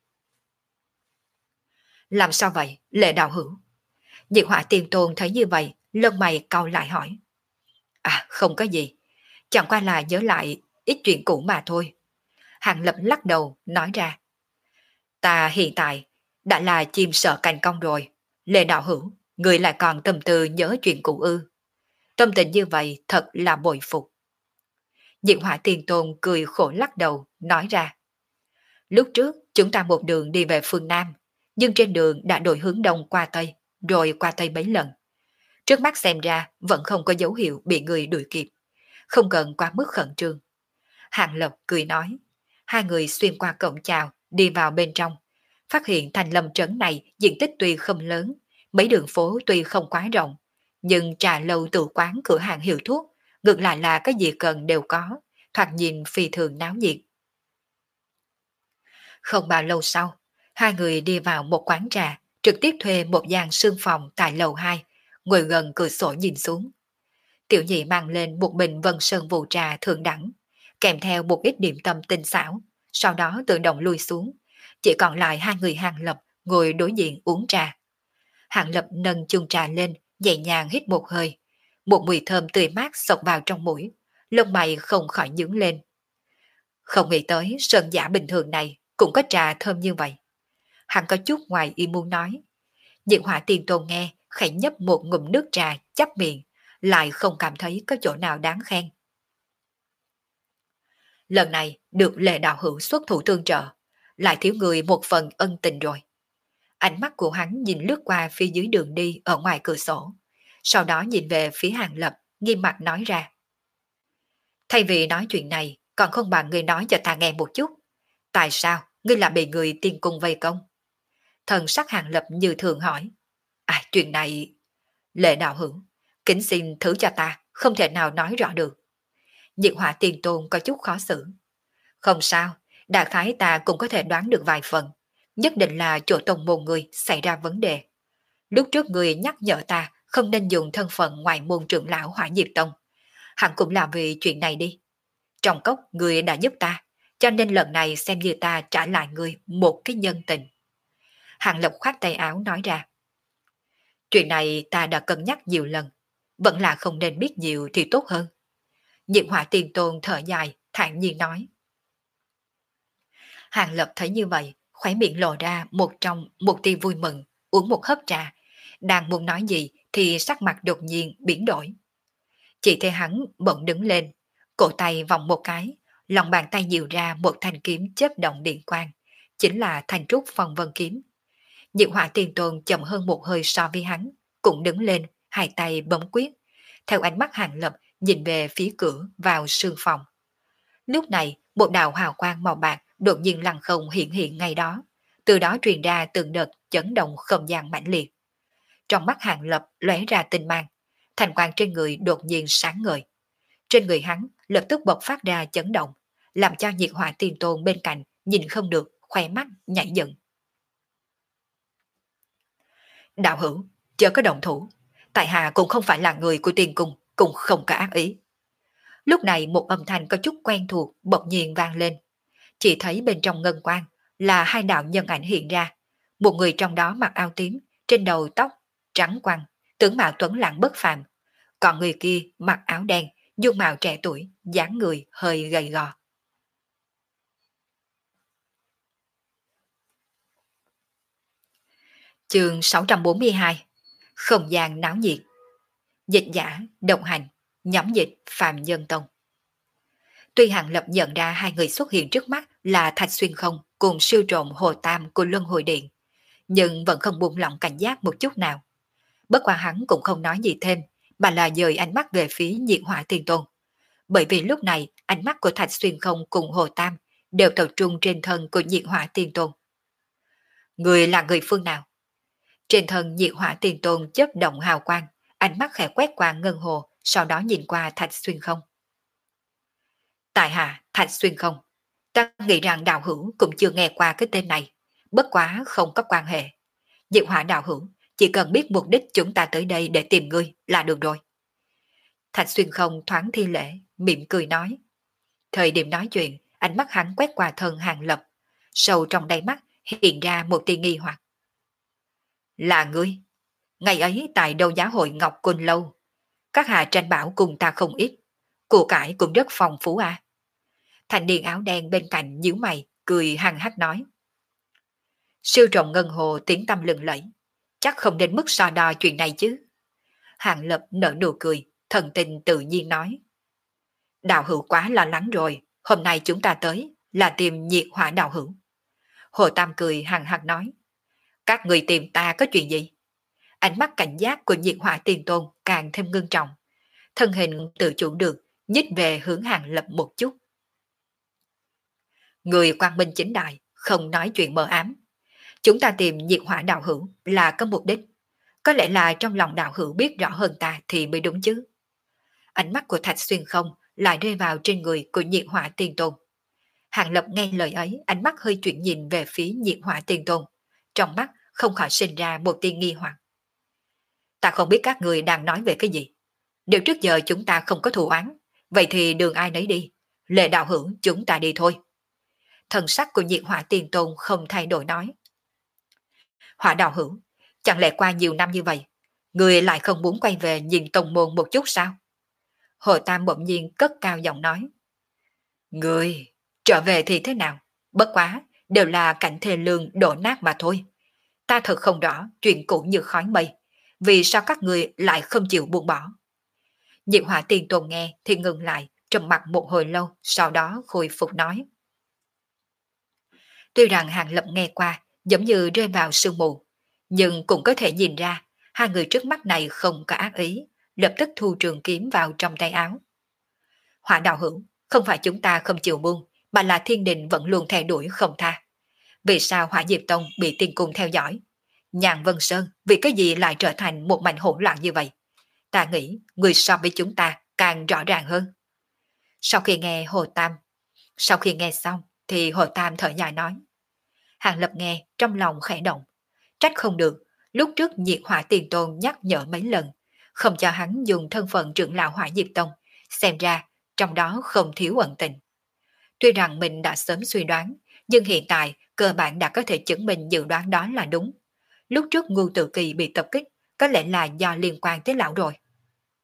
Speaker 1: Làm sao vậy, Lệ Đạo Hữu? Diệt Hỏa Tiên Tôn thấy như vậy, lông mày cau lại hỏi. À, không có gì. Chẳng qua là nhớ lại ít chuyện cũ mà thôi. Hàng Lập lắc đầu, nói ra. Ta hiện tại đã là chim sợ cành cong rồi. Lệ Đạo Hữu, người lại còn tâm tư nhớ chuyện cũ ư. Tâm tình như vậy thật là bội phục. Diệt Hỏa Tiên Tôn cười khổ lắc đầu, nói ra. Lúc trước chúng ta một đường đi về phương Nam, nhưng trên đường đã đổi hướng đông qua Tây, rồi qua Tây mấy lần. Trước mắt xem ra vẫn không có dấu hiệu bị người đuổi kịp, không cần quá mức khẩn trương. Hàng Lập cười nói, hai người xuyên qua cổng chào, đi vào bên trong, phát hiện thành Lâm trấn này diện tích tuy không lớn, mấy đường phố tuy không quá rộng, nhưng trà lâu tự quán cửa hàng hiệu thuốc, ngược lại là cái gì cần đều có, thoạt nhìn phi thường náo nhiệt. Không bao lâu sau, hai người đi vào một quán trà, trực tiếp thuê một gian sương phòng tại lầu hai, ngồi gần cửa sổ nhìn xuống. Tiểu nhị mang lên một bình vân sơn vụ trà thượng đẳng, kèm theo một ít điểm tâm tinh xảo, sau đó tự động lui xuống, chỉ còn lại hai người Hàng Lập ngồi đối diện uống trà. Hàng Lập nâng chung trà lên, nhẹ nhàng hít một hơi, một mùi thơm tươi mát xộc vào trong mũi, lông mày không khỏi nhướng lên. Không nghĩ tới sơn giả bình thường này cũng có trà thơm như vậy. Hắn có chút ngoài ý muốn nói. Diệt Hỏa Tiên Tôn nghe, khẽ nhấp một ngụm nước trà chắp miệng, lại không cảm thấy có chỗ nào đáng khen. Lần này được Lệ Đạo Hữu xuất thủ tương trợ, lại thiếu người một phần ân tình rồi. Ánh mắt của hắn nhìn lướt qua phía dưới đường đi ở ngoài cửa sổ, sau đó nhìn về phía Hàng Lập, nghiêm mặt nói ra. Thay vì nói chuyện này, còn không bằng ngươi nói cho ta nghe một chút. Tại sao ngươi lại bị người tiên cung vây công? Thần sắc Hàng Lập như thường hỏi. À, chuyện này... Lệ Đạo Hữu, kính xin thứ cho ta, không thể nào nói rõ được. Diệt Hỏa Tiên Tôn có chút khó xử. Không sao, đại khái ta cũng có thể đoán được vài phần. Nhất định là chỗ tông môn người xảy ra vấn đề. Lúc trước người nhắc nhở ta không nên dùng thân phận ngoại môn trưởng lão Hỏa Diệt Tông. Hẳn cũng là vì chuyện này đi. Trong cốc người đã giúp ta, cho nên lần này xem như ta trả lại người một cái nhân tình. Hàng Lập khoát tay áo nói ra. Chuyện này ta đã cân nhắc nhiều lần, vẫn là không nên biết nhiều thì tốt hơn. Diệt Hỏa Tiên Tôn thở dài, thản nhiên nói. Hàng Lập thấy như vậy, khóe miệng lộ ra một trong một tia vui mừng, uống một hớp trà. Đang muốn nói gì thì sắc mặt đột nhiên biến đổi. Chỉ thấy hắn bỗng đứng lên, cổ tay vòng một cái, lòng bàn tay dịu ra một thanh kiếm chớp động điện quang, chính là thanh trúc phong vân kiếm. Diệu Hỏa Tiền Tôn chậm hơn một hơi so với hắn, cũng đứng lên, hai tay bấm quyết, theo ánh mắt Hàng Lập nhìn về phía cửa vào sương phòng. Lúc này, một đạo hào quang màu bạc đột nhiên lăng không hiện hiện ngay đó, từ đó truyền ra từng đợt chấn động không gian mãnh liệt. Trong mắt Hàng Lập lóe ra tinh mang, thành quang trên người đột nhiên sáng ngời. Trên người hắn lập tức bộc phát ra chấn động, làm cho Nhiệt Hỏa Tiền Tôn bên cạnh nhìn không được, khoe mắt nhảy dựng. Đạo hữu, chớ có động thủ, tại hạ cũng không phải là người của Tiền Cung, cũng không có ác ý. Lúc này một âm thanh có chút quen thuộc bỗng nhiên vang lên. Chỉ thấy bên trong ngân quang là hai đạo nhân ảnh hiện ra. Một người trong đó mặc áo tím, trên đầu tóc trắng quăng, tướng mạo tuấn lãng bất phàm. Còn người kia mặc áo đen, dung mạo trẻ tuổi, dáng người hơi gầy gò. Chương sáu trăm bốn mươi hai. Không gian náo nhiệt. Dịch giả, đồng hành, nhóm dịch Phạm Nhân Tông. Tuy Hàng Lập nhận ra hai người xuất hiện trước mắt là Thạch Xuyên Không cùng siêu trộm Hồ Tam của Luân Hồi Điện, nhưng vẫn không buông lỏng cảnh giác một chút nào. Bất qua hắn cũng không nói gì thêm, mà là dời ánh mắt về phía Nhiệt Hỏa Tiền Tôn. Bởi vì lúc này ánh mắt của Thạch Xuyên Không cùng Hồ Tam đều tập trung trên thân của Nhiệt Hỏa Tiền Tôn. Người là người phương nào? Trên thân Nhiệt Hỏa Tiền Tôn chớp động hào quang, ánh mắt khẽ quét qua ngân hồ, sau đó nhìn qua Thạch Xuyên Không. Tại hạ Thạch Xuyên Không, ta nghĩ rằng đạo hữu cũng chưa nghe qua cái tên này, bất quá không có quan hệ. Diệu Hỏa đạo hữu, chỉ cần biết mục đích chúng ta tới đây để tìm ngươi là được rồi. Thạch Xuyên Không thoáng thi lễ, mỉm cười nói. Thời điểm nói chuyện, ánh mắt hắn quét qua thân Hàng Lập, sâu trong đáy mắt hiện ra một tia nghi hoặc. Là ngươi? Ngày ấy tại đấu giá hội Ngọc Côn Lâu, các hạ tranh bảo cùng ta không ít, của cải cũng rất phong phú à. Thành niên áo đen bên cạnh nhíu mày, cười hăng hắc nói. Siêu trọng ngân hồ tiếng tâm lừng lẫy, chắc không đến mức so đo chuyện này chứ. Hàng Lập nở nụ cười, thần tình tự nhiên nói. Đạo hữu quá lo lắng rồi, hôm nay chúng ta tới là tìm Nhiệt Hỏa đạo hữu. Hồ Tam cười hằng hắc nói. Các người tìm ta có chuyện gì? Ánh mắt cảnh giác của Nhiệt Hỏa Tiền Tôn càng thêm ngưng trọng. Thân hình tự chủ được, nhích về hướng Hàng Lập một chút. Người quang minh chính đại, không nói chuyện mờ ám. Chúng ta tìm Nhiệt Hỏa đạo hữu là có mục đích. Có lẽ là trong lòng đạo hữu biết rõ hơn ta thì mới đúng chứ. Ánh mắt của Thạch Xuyên Không lại rơi vào trên người của Nhiệt Hỏa Tiền Tôn. Hàng Lập nghe lời ấy, ánh mắt hơi chuyển nhìn về phía Nhiệt Hỏa Tiền Tôn. Trong mắt không khỏi sinh ra một tia nghi hoặc. Ta không biết các người đang nói về cái gì. Nếu trước giờ chúng ta không có thù oán, vậy thì đường ai nấy đi. Lệ đạo hữu chúng ta đi thôi. Thần sắc của Nhiệt Hỏa Tiền Tôn không thay đổi nói. Hỏa đạo hữu, chẳng lẽ qua nhiều năm như vậy, người lại không muốn quay về nhìn tông môn một chút sao? Hồ Tam bỗng nhiên cất cao giọng nói. Người, trở về thì thế nào? Bất quá, đều là cảnh thê lương đổ nát mà thôi. Ta thật không rõ chuyện cũ như khói mây. Vì sao các người lại không chịu buông bỏ? Nhiệt Hỏa Tiền Tôn nghe thì ngừng lại, trầm mặt một hồi lâu, sau đó khôi phục nói. Tuy rằng Hàng Lập nghe qua, giống như rơi vào sương mù, nhưng cũng có thể nhìn ra, hai người trước mắt này không có ác ý, lập tức thu trường kiếm vào trong tay áo. Hỏa đạo hữu, không phải chúng ta không chịu buông, mà là thiên đình vẫn luôn theo đuổi không tha. Vì sao Hỏa Diệp Tông bị tiên cung theo dõi? Nhàn Vân Sơn vì cái gì lại trở thành một mảnh hỗn loạn như vậy? Ta nghĩ người so với chúng ta càng rõ ràng hơn. Sau khi nghe Hồ Tam, sau khi nghe xong thì Hồ Tam thở dài nói. Hàng Lập nghe trong lòng khẽ động, trách không được, lúc trước Nhiệt Hỏa Tiền Tôn nhắc nhở mấy lần, không cho hắn dùng thân phận trưởng lão Hỏa Diệp Tông, xem ra trong đó không thiếu ẩn tình. Tuy rằng mình đã sớm suy đoán, nhưng hiện tại cơ bản đã có thể chứng minh dự đoán đó là đúng. Lúc trước Ngưu Tự Kỳ bị tập kích, có lẽ là do liên quan tới lão rồi.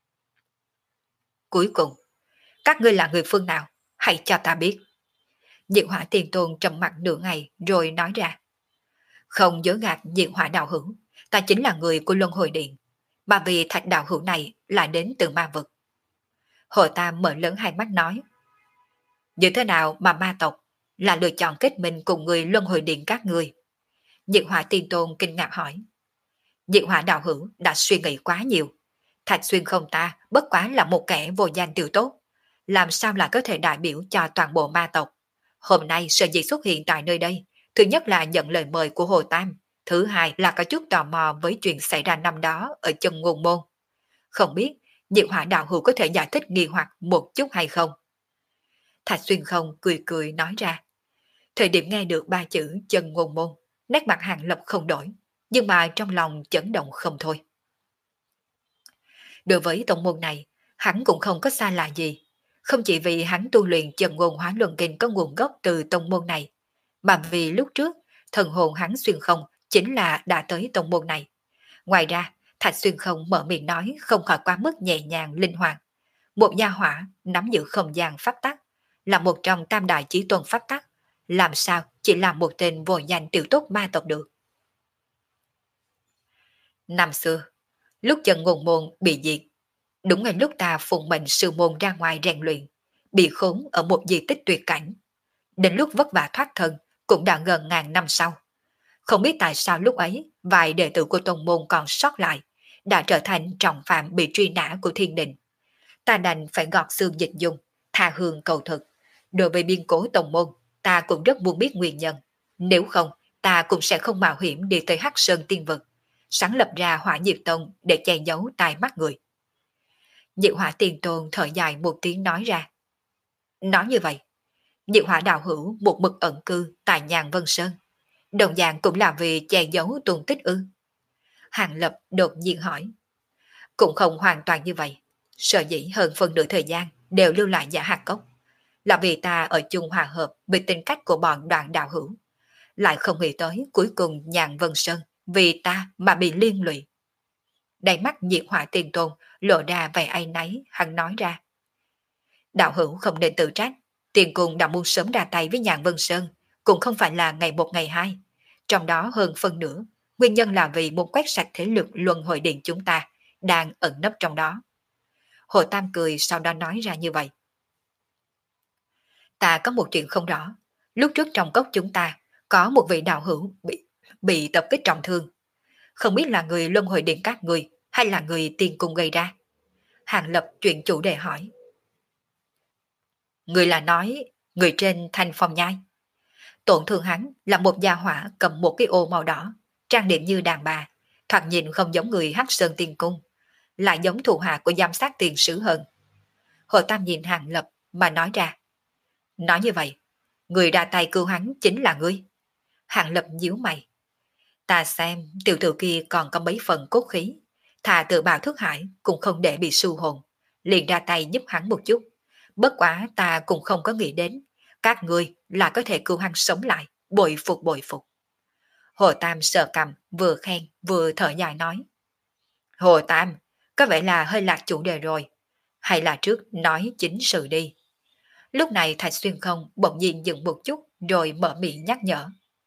Speaker 1: Cuối cùng, các ngươi là người phương nào? Hãy cho ta biết. Diệu Hỏa Tiền Tôn trầm mặt nửa ngày rồi nói ra. Không dối gạt Diệu Hỏa đạo hữu, ta chính là người của Luân Hồi Điện, mà vì thạch đạo hữu này lại đến từ ma vực. Hồ Tam mở lớn hai mắt nói. Như thế nào mà ma tộc là lựa chọn kết minh cùng người Luân Hồi Điện các người? Diệu Hỏa Tiền Tôn kinh ngạc hỏi. Diệu Hỏa đạo hữu đã suy nghĩ quá nhiều. Thạch Xuyên không ta bất quá là một kẻ vô danh tiểu tốt, làm sao là có thể đại biểu cho toàn bộ ma tộc? Hôm nay sở dĩ xuất hiện tại nơi đây, thứ nhất là nhận lời mời của Hồ Tam, thứ hai là có chút tò mò với chuyện xảy ra năm đó ở chân ngôn môn. Không biết Diệu Hỏa đạo hữu có thể giải thích nghi hoặc một chút hay không? Thạch Xuyên không cười cười nói ra. Thời điểm nghe được ba chữ chân ngôn môn, nét mặt Hàng Lập không đổi, nhưng mà trong lòng chấn động không thôi. Đối với tông môn này, hắn cũng không có xa lạ gì. Không chỉ vì hắn tu luyện chân ngôn hóa luân kinh có nguồn gốc từ tông môn này, mà vì lúc trước, thần hồn hắn xuyên không chính là đã tới tông môn này. Ngoài ra, Thạch Xuyên không mở miệng nói không khỏi quá mức nhẹ nhàng linh hoạt. Một gia hỏa nắm giữ không gian pháp tắc, là một trong tam đại chí tôn pháp tắc, làm sao chỉ là một tên vô danh tiểu tốt ma tộc được. Năm xưa, lúc chân ngôn môn bị diệt, đúng ngày lúc ta phụng mệnh sư môn ra ngoài rèn luyện, bị khốn ở một di tích tuyệt cảnh. Đến lúc vất vả thoát thân, cũng đã gần ngàn năm sau. Không biết tại sao lúc ấy, vài đệ tử của tông môn còn sót lại, đã trở thành trọng phạm bị truy nã của thiên đình. Ta đành phải gọt xương dịch dung, tha hương cầu thực. Đối với biên cố tông môn, ta cũng rất muốn biết nguyên nhân. Nếu không, ta cũng sẽ không mạo hiểm đi tới Hắc Sơn Tiên Vực, sáng lập ra Hỏa Diệp Tông để che giấu tai mắt người. Diệu Hỏa Tiền Tôn thở dài một tiếng nói ra. Nói như vậy, Diệu Hỏa đạo hữu một mực ẩn cư tại Nhàn Vân Sơn, đồng dạng cũng là vì che giấu tung tích ư? Hàng Lập đột nhiên hỏi. Cũng không hoàn toàn như vậy. Sở dĩ hơn phần nửa thời gian đều lưu lại Giả Hạt Cốc, là vì ta ở chung hòa hợp với tính cách của bọn Đoạn đạo hữu, lại không nghĩ tới cuối cùng Nhàn Vân Sơn vì ta mà bị liên lụy. Đầy mắt Diệu Hỏa Tiền Tôn lộ ra vẻ áy náy, hắn nói ra. Đạo hữu không nên tự trách, tiền cung đã muốn sớm ra tay với Nhàn Vân Sơn, cũng không phải là ngày một ngày hai. Trong đó hơn phân nửa, nguyên nhân là vì muốn quét sạch thế lực luân hồi điện chúng ta, đang ẩn nấp trong đó. Hồ Tam cười sau đó nói ra như vậy. Ta có một chuyện không rõ, lúc trước trong cốc chúng ta, có một vị đạo hữu bị, bị tập kích trọng thương. Không biết là người luân hồi điện các người, hay là người tiền cung gây ra. Hàng Lập chuyện chủ đề hỏi. Người là nói, người trên Thanh Phong Nhai. Tổn thương hắn là một gia hỏa cầm một cái ô màu đỏ, trang điểm như đàn bà, thoạt nhìn không giống người Hắc Sơn Tiên Cung, lại giống thủ hạ của giám sát tiền sứ hơn. Hồ Tam nhìn Hàng Lập mà nói ra. Nói như vậy, người ra tay cứu hắn chính là ngươi. Hàng Lập nhíu mày. Ta xem tiểu tử kia còn có mấy phần cốt khí, thà tự bào thức hải cũng không để bị su hồn, liền ra tay giúp hắn một chút. Bất quá ta cũng không có nghĩ đến, các ngươi là có thể cứu hắn sống lại, bội phục bội phục. Hồ Tam sờ cầm, vừa khen vừa thở dài nói. Hồ Tam, có vẻ là hơi lạc chủ đề rồi, hay là trước nói chính sự đi. Lúc này Thạch Xuyên không bỗng nhiên dừng một chút rồi mở miệng nhắc nhở.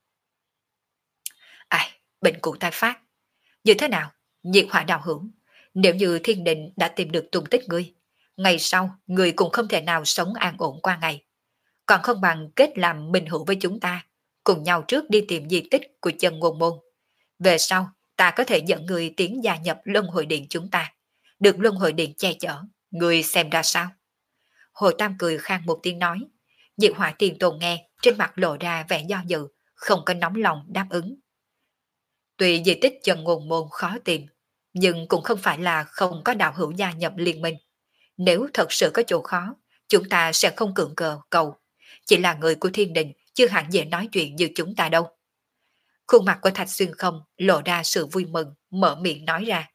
Speaker 1: Ai, bệnh cũ tai phát. Như thế nào, Diệt Hỏa đạo hữu, nếu như thiên đình đã tìm được tung tích ngươi, ngày sau ngươi cũng không thể nào sống an ổn qua ngày. Còn không bằng kết làm minh hữu với chúng ta, cùng nhau trước đi tìm di tích của chân ngôn môn. Về sau, ta có thể dẫn người tiến gia nhập luân hồi điện chúng ta, được luân hồi điện che chở, người xem ra sao? Hồ Tam cười khang một tiếng nói. Diệu Hỏa Tiền Tôn nghe, trên mặt lộ ra vẻ do dự, không có nóng lòng đáp ứng. Tuy di tích chân ngôn môn khó tìm, nhưng cũng không phải là không có đạo hữu gia nhập liên minh. Nếu thật sự có chỗ khó, chúng ta sẽ không cưỡng cờ cầu. Chỉ là người của thiên đình, chưa hẳn dễ nói chuyện như chúng ta đâu. Khuôn mặt của Thạch Xuyên không lộ ra sự vui mừng, mở miệng nói ra.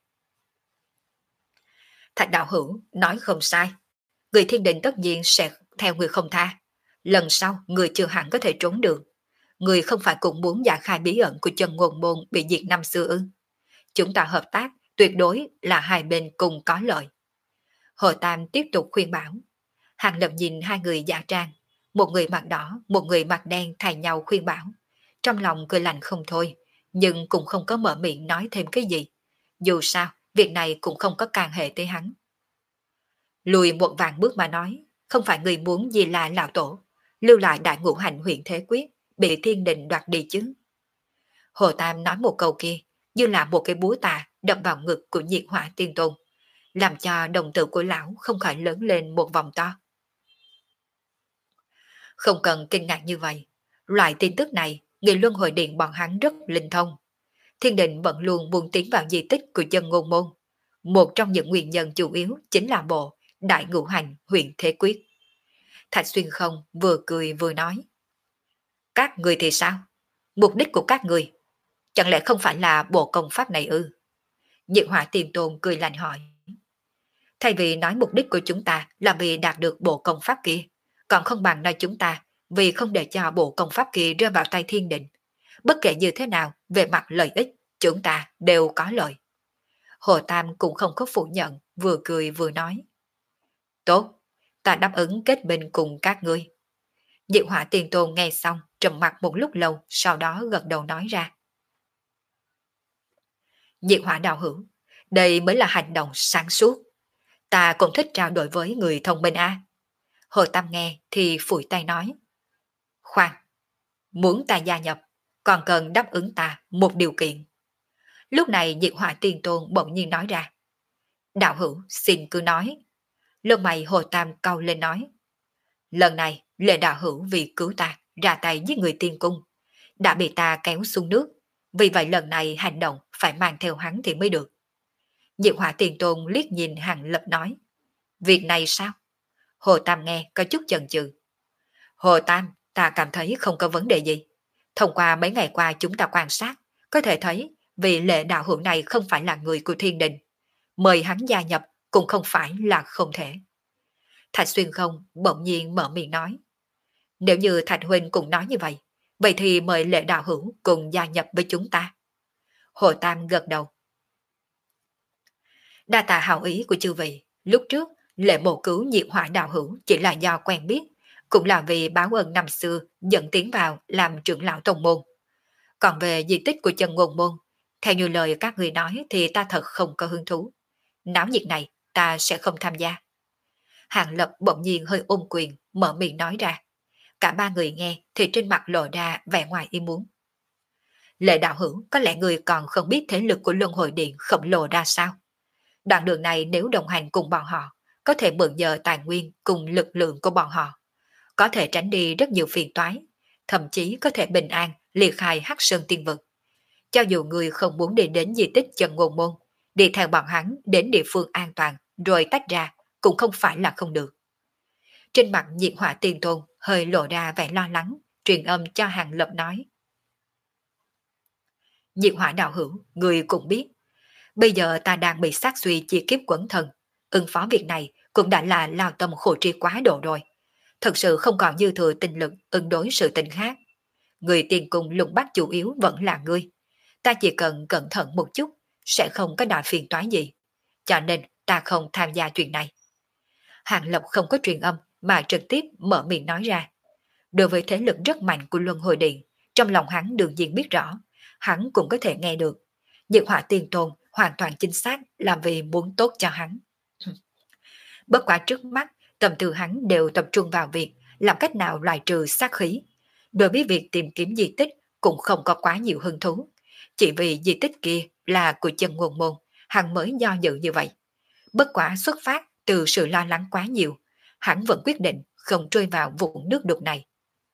Speaker 1: Thạch đạo hữu nói không sai. Người thiên đình tất nhiên sẽ theo người không tha. Lần sau người chưa hẳn có thể trốn được. Người không phải cũng muốn giải khai bí ẩn của chân ngôn môn bị diệt năm xưa ư? Chúng ta hợp tác tuyệt đối là hai bên cùng có lợi. Hồ Tam tiếp tục khuyên bảo. Hàng Lập nhìn hai người giả trang, Một người mặt đỏ, một người mặt đen thay nhau khuyên bảo. Trong lòng cười lạnh không thôi, nhưng cũng không có mở miệng nói thêm cái gì. Dù sao, việc này cũng không có can hệ tới hắn. Lùi một vạn bước mà nói, không phải người muốn gì là lão tổ, lưu lại đại ngũ hành huyện thế quyết, bị thiên đình đoạt đi chứ. Hồ Tam nói một câu kia, như là một cái búa tạ đập vào ngực của nhiệt hỏa tiên tôn, làm cho đồng tử của lão không khỏi lớn lên một vòng to. Không cần kinh ngạc như vậy, loại tin tức này, người luân hồi điện bọn hắn rất linh thông. Thiên đình vẫn luôn muốn tiến vào di tích của chân ngôn môn. Một trong những nguyên nhân chủ yếu chính là bộ đại ngũ hành huyện thế quyết. Thạch Xuyên không vừa cười vừa nói. Các người thì sao? Mục đích của các người chẳng lẽ không phải là bộ công pháp này ư? Nhiệt hỏa tiền tôn cười lạnh hỏi. Thay vì nói mục đích của chúng ta là vì đạt được bộ công pháp kia, còn không bằng nói chúng ta vì không để cho bộ công pháp kia rơi vào tay thiên định. Bất kể như thế nào, về mặt lợi ích, chúng ta đều có lợi. Hồ Tam cũng không có phủ nhận, vừa cười vừa nói. Tốt, ta đáp ứng kết minh cùng các ngươi. Diệu hỏa tiền tôn nghe xong, trầm mặt một lúc lâu, sau đó gật đầu nói ra. Diệu hỏa đạo hữu, đây mới là hành động sáng suốt. Ta cũng thích trao đổi với người thông minh a. Hồ Tam nghe thì phủi tay nói. Khoan, muốn ta gia nhập, còn cần đáp ứng ta một điều kiện. Lúc này Diệt Hỏa Tiên Tôn bỗng nhiên nói ra. Đạo hữu xin cứ nói. Lông mày Hồ Tam cau lên nói. Lần này Lệ đạo hữu vì cứu ta ra tay giết người tiên cung, đã bị ta kéo xuống nước. Vì vậy lần này hành động phải mang theo hắn thì mới được. Diệt Hỏa Tiên Tôn liếc nhìn Hàng Lập nói. Việc này sao? Hồ Tam nghe có chút chần chừ. Hồ Tam, ta cảm thấy không có vấn đề gì. Thông qua mấy ngày qua chúng ta quan sát, có thể thấy vị Lệ đạo hữu này không phải là người của thiên đình. Mời hắn gia nhập cũng không phải là không thể. Thạch Xuyên không bỗng nhiên mở miệng nói. Nếu như Thạch Huynh cũng nói như vậy, vậy thì mời Lệ đạo hữu cùng gia nhập với chúng ta. Hồ Tam gật đầu. Đa tạ hảo ý của chư vị, lúc trước Lệ bổ cứu nhiệt hỏa đạo hữu chỉ là do quen biết, cũng là vì báo ơn năm xưa dẫn tiến vào làm trưởng lão tông môn. Còn về di tích của chân ngôn môn, theo như lời các người nói thì ta thật không có hứng thú. Náo nhiệt này ta sẽ không tham gia. Hàng Lập bỗng nhiên hơi ôm quyền, mở miệng nói ra. Cả ba người nghe thì trên mặt lộ ra vẻ ngoài ý muốn. Lệ đạo hữu, có lẽ người còn không biết thế lực của luân hồi điện khổng lồ ra sao. Đoạn đường này nếu đồng hành cùng bọn họ, có thể mượn nhờ tài nguyên cùng lực lượng của bọn họ. Có thể tránh đi rất nhiều phiền toái, thậm chí có thể bình an liệt khai Hắc Sơn Tiên Vực. Cho dù người không muốn đi đến di tích chân ngôn môn, đi theo bọn hắn đến địa phương an toàn rồi tách ra cũng không phải là không được. Trên mặt Nhiệt Hỏa Tiên Tôn hơi lộ ra vẻ lo lắng, truyền âm cho Hàng Lập nói. Nhiệt Hỏa đạo hữu, người cũng biết, bây giờ ta đang bị sát suy chi kiếp quẩn thần, ứng phó việc này cũng đã là lao tâm khổ trí quá độ rồi. Thật sự không còn dư thừa tinh lực ứng đối sự tình khác. Người tiền cùng lùng bắt chủ yếu vẫn là ngươi. Ta chỉ cần cẩn thận một chút, sẽ không có đại phiền toái gì. Cho nên ta không tham gia chuyện này. Hàng Lập không có truyền âm mà trực tiếp mở miệng nói ra. Đối với thế lực rất mạnh của Luân Hồi Điện, trong lòng hắn đương nhiên biết rõ, hắn cũng có thể nghe được. Diệt Hỏa Tiên Tôn hoàn toàn chính xác làm vì muốn tốt cho hắn. Bất quá trước mắt, tâm tư hắn đều tập trung vào việc làm cách nào loại trừ sát khí. Đối với việc tìm kiếm di tích cũng không có quá nhiều hứng thú. Chỉ vì di tích kia là của chân ngôn môn, hắn mới do dự như vậy. Bất quả xuất phát từ sự lo lắng quá nhiều, hắn vẫn quyết định không trôi vào vũng nước đục này.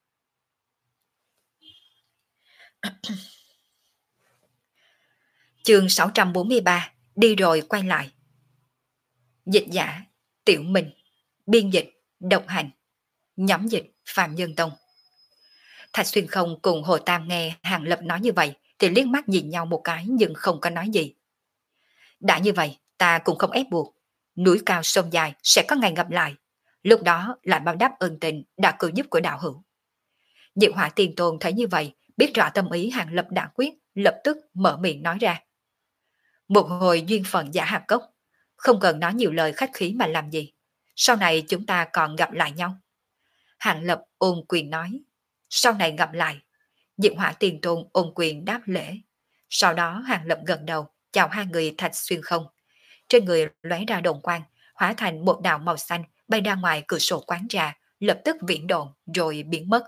Speaker 1: Chương sáu trăm bốn mươi ba, đi rồi quay lại. Dịch giả, Tiểu Minh, biên dịch, độc hành, nhóm dịch, Phạm Nhân Tông. Thạch Xuyên không cùng Hồ Tam nghe Hàng Lập nói như vậy thì liếc mắt nhìn nhau một cái nhưng không có nói gì. Đã như vậy, ta cũng không ép buộc. Núi cao sông dài sẽ có ngày gặp lại. Lúc đó lại báo đáp ơn tình đã cứu giúp của đạo hữu. Diệu Hỏa Tiên Tôn thấy như vậy, biết rõ tâm ý Hàng Lập đã quyết, lập tức mở miệng nói ra. Một hồi duyên phận giả hạt cốc, không cần nói nhiều lời khách khí mà làm gì. Sau này chúng ta còn gặp lại nhau. Hàng Lập ôn quyền nói, sau này gặp lại. Diệu Hỏa Tiền Tôn ôn quyền đáp lễ. Sau đó Hàng Lập gần đầu, chào hai người Thạch Xuyên không. Trên người lóe ra đồn quang, hóa thành một đạo màu xanh bay ra ngoài cửa sổ quán trà, lập tức viễn độn rồi biến mất.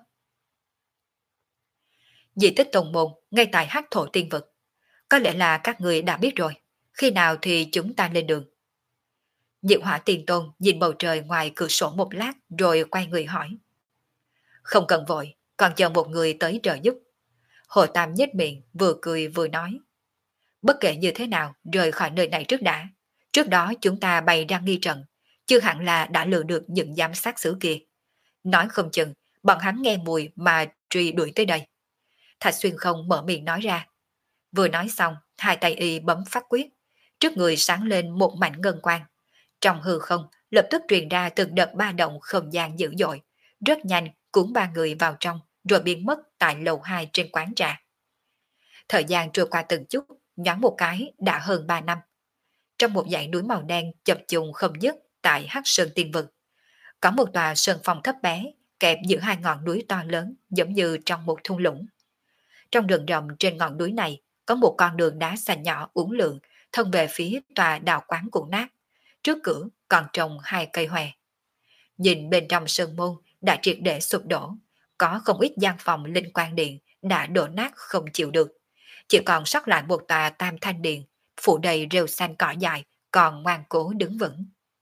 Speaker 1: Di tích tông môn ngay tại Hắc Thổ Tiên Vực. Có lẽ là các người đã biết rồi. Khi nào thì chúng ta lên đường? Diệu Hỏa Tiền Tôn nhìn bầu trời ngoài cửa sổ một lát rồi quay người hỏi. Không cần vội, còn chờ một người tới trợ giúp. Hồ Tam nhếch miệng vừa cười vừa nói. Bất kể như thế nào rời khỏi nơi này trước đã. Trước đó chúng ta bày ra nghi trận, chưa hẳn là đã lừa được những giám sát xứ kia. Nói không chừng, bọn hắn nghe mùi mà truy đuổi tới đây. Thạch Xuyên không mở miệng nói ra. Vừa nói xong, hai tay y bấm phát quyết. Trước người sáng lên một mảnh ngân quang. Trong hư không, lập tức truyền ra từng đợt ba động không gian dữ dội. Rất nhanh, cuốn ba người vào trong, rồi biến mất tại lầu hai trên quán trà. Thời gian trôi qua từng chút, nhoáng một cái đã hơn ba năm. Trong một dãy núi màu đen chập trùng không dứt tại Hắc Sơn Tiên Vực, có một tòa sơn phong thấp bé kẹp giữa hai ngọn núi to lớn giống như trong một thung lũng. Trong rừng rậm trên ngọn núi này có một con đường đá xanh nhỏ uốn lượn thông về phía tòa đào quán cũ nát. Trước cửa còn trồng hai cây hòe. Nhìn bên trong sơn môn đã triệt để sụp đổ, có không ít gian phòng linh quan điện đã đổ nát không chịu được. Chỉ còn sót lại một tòa tam thanh điện, phủ đầy rêu xanh cỏ dài, còn ngoan cố đứng vững.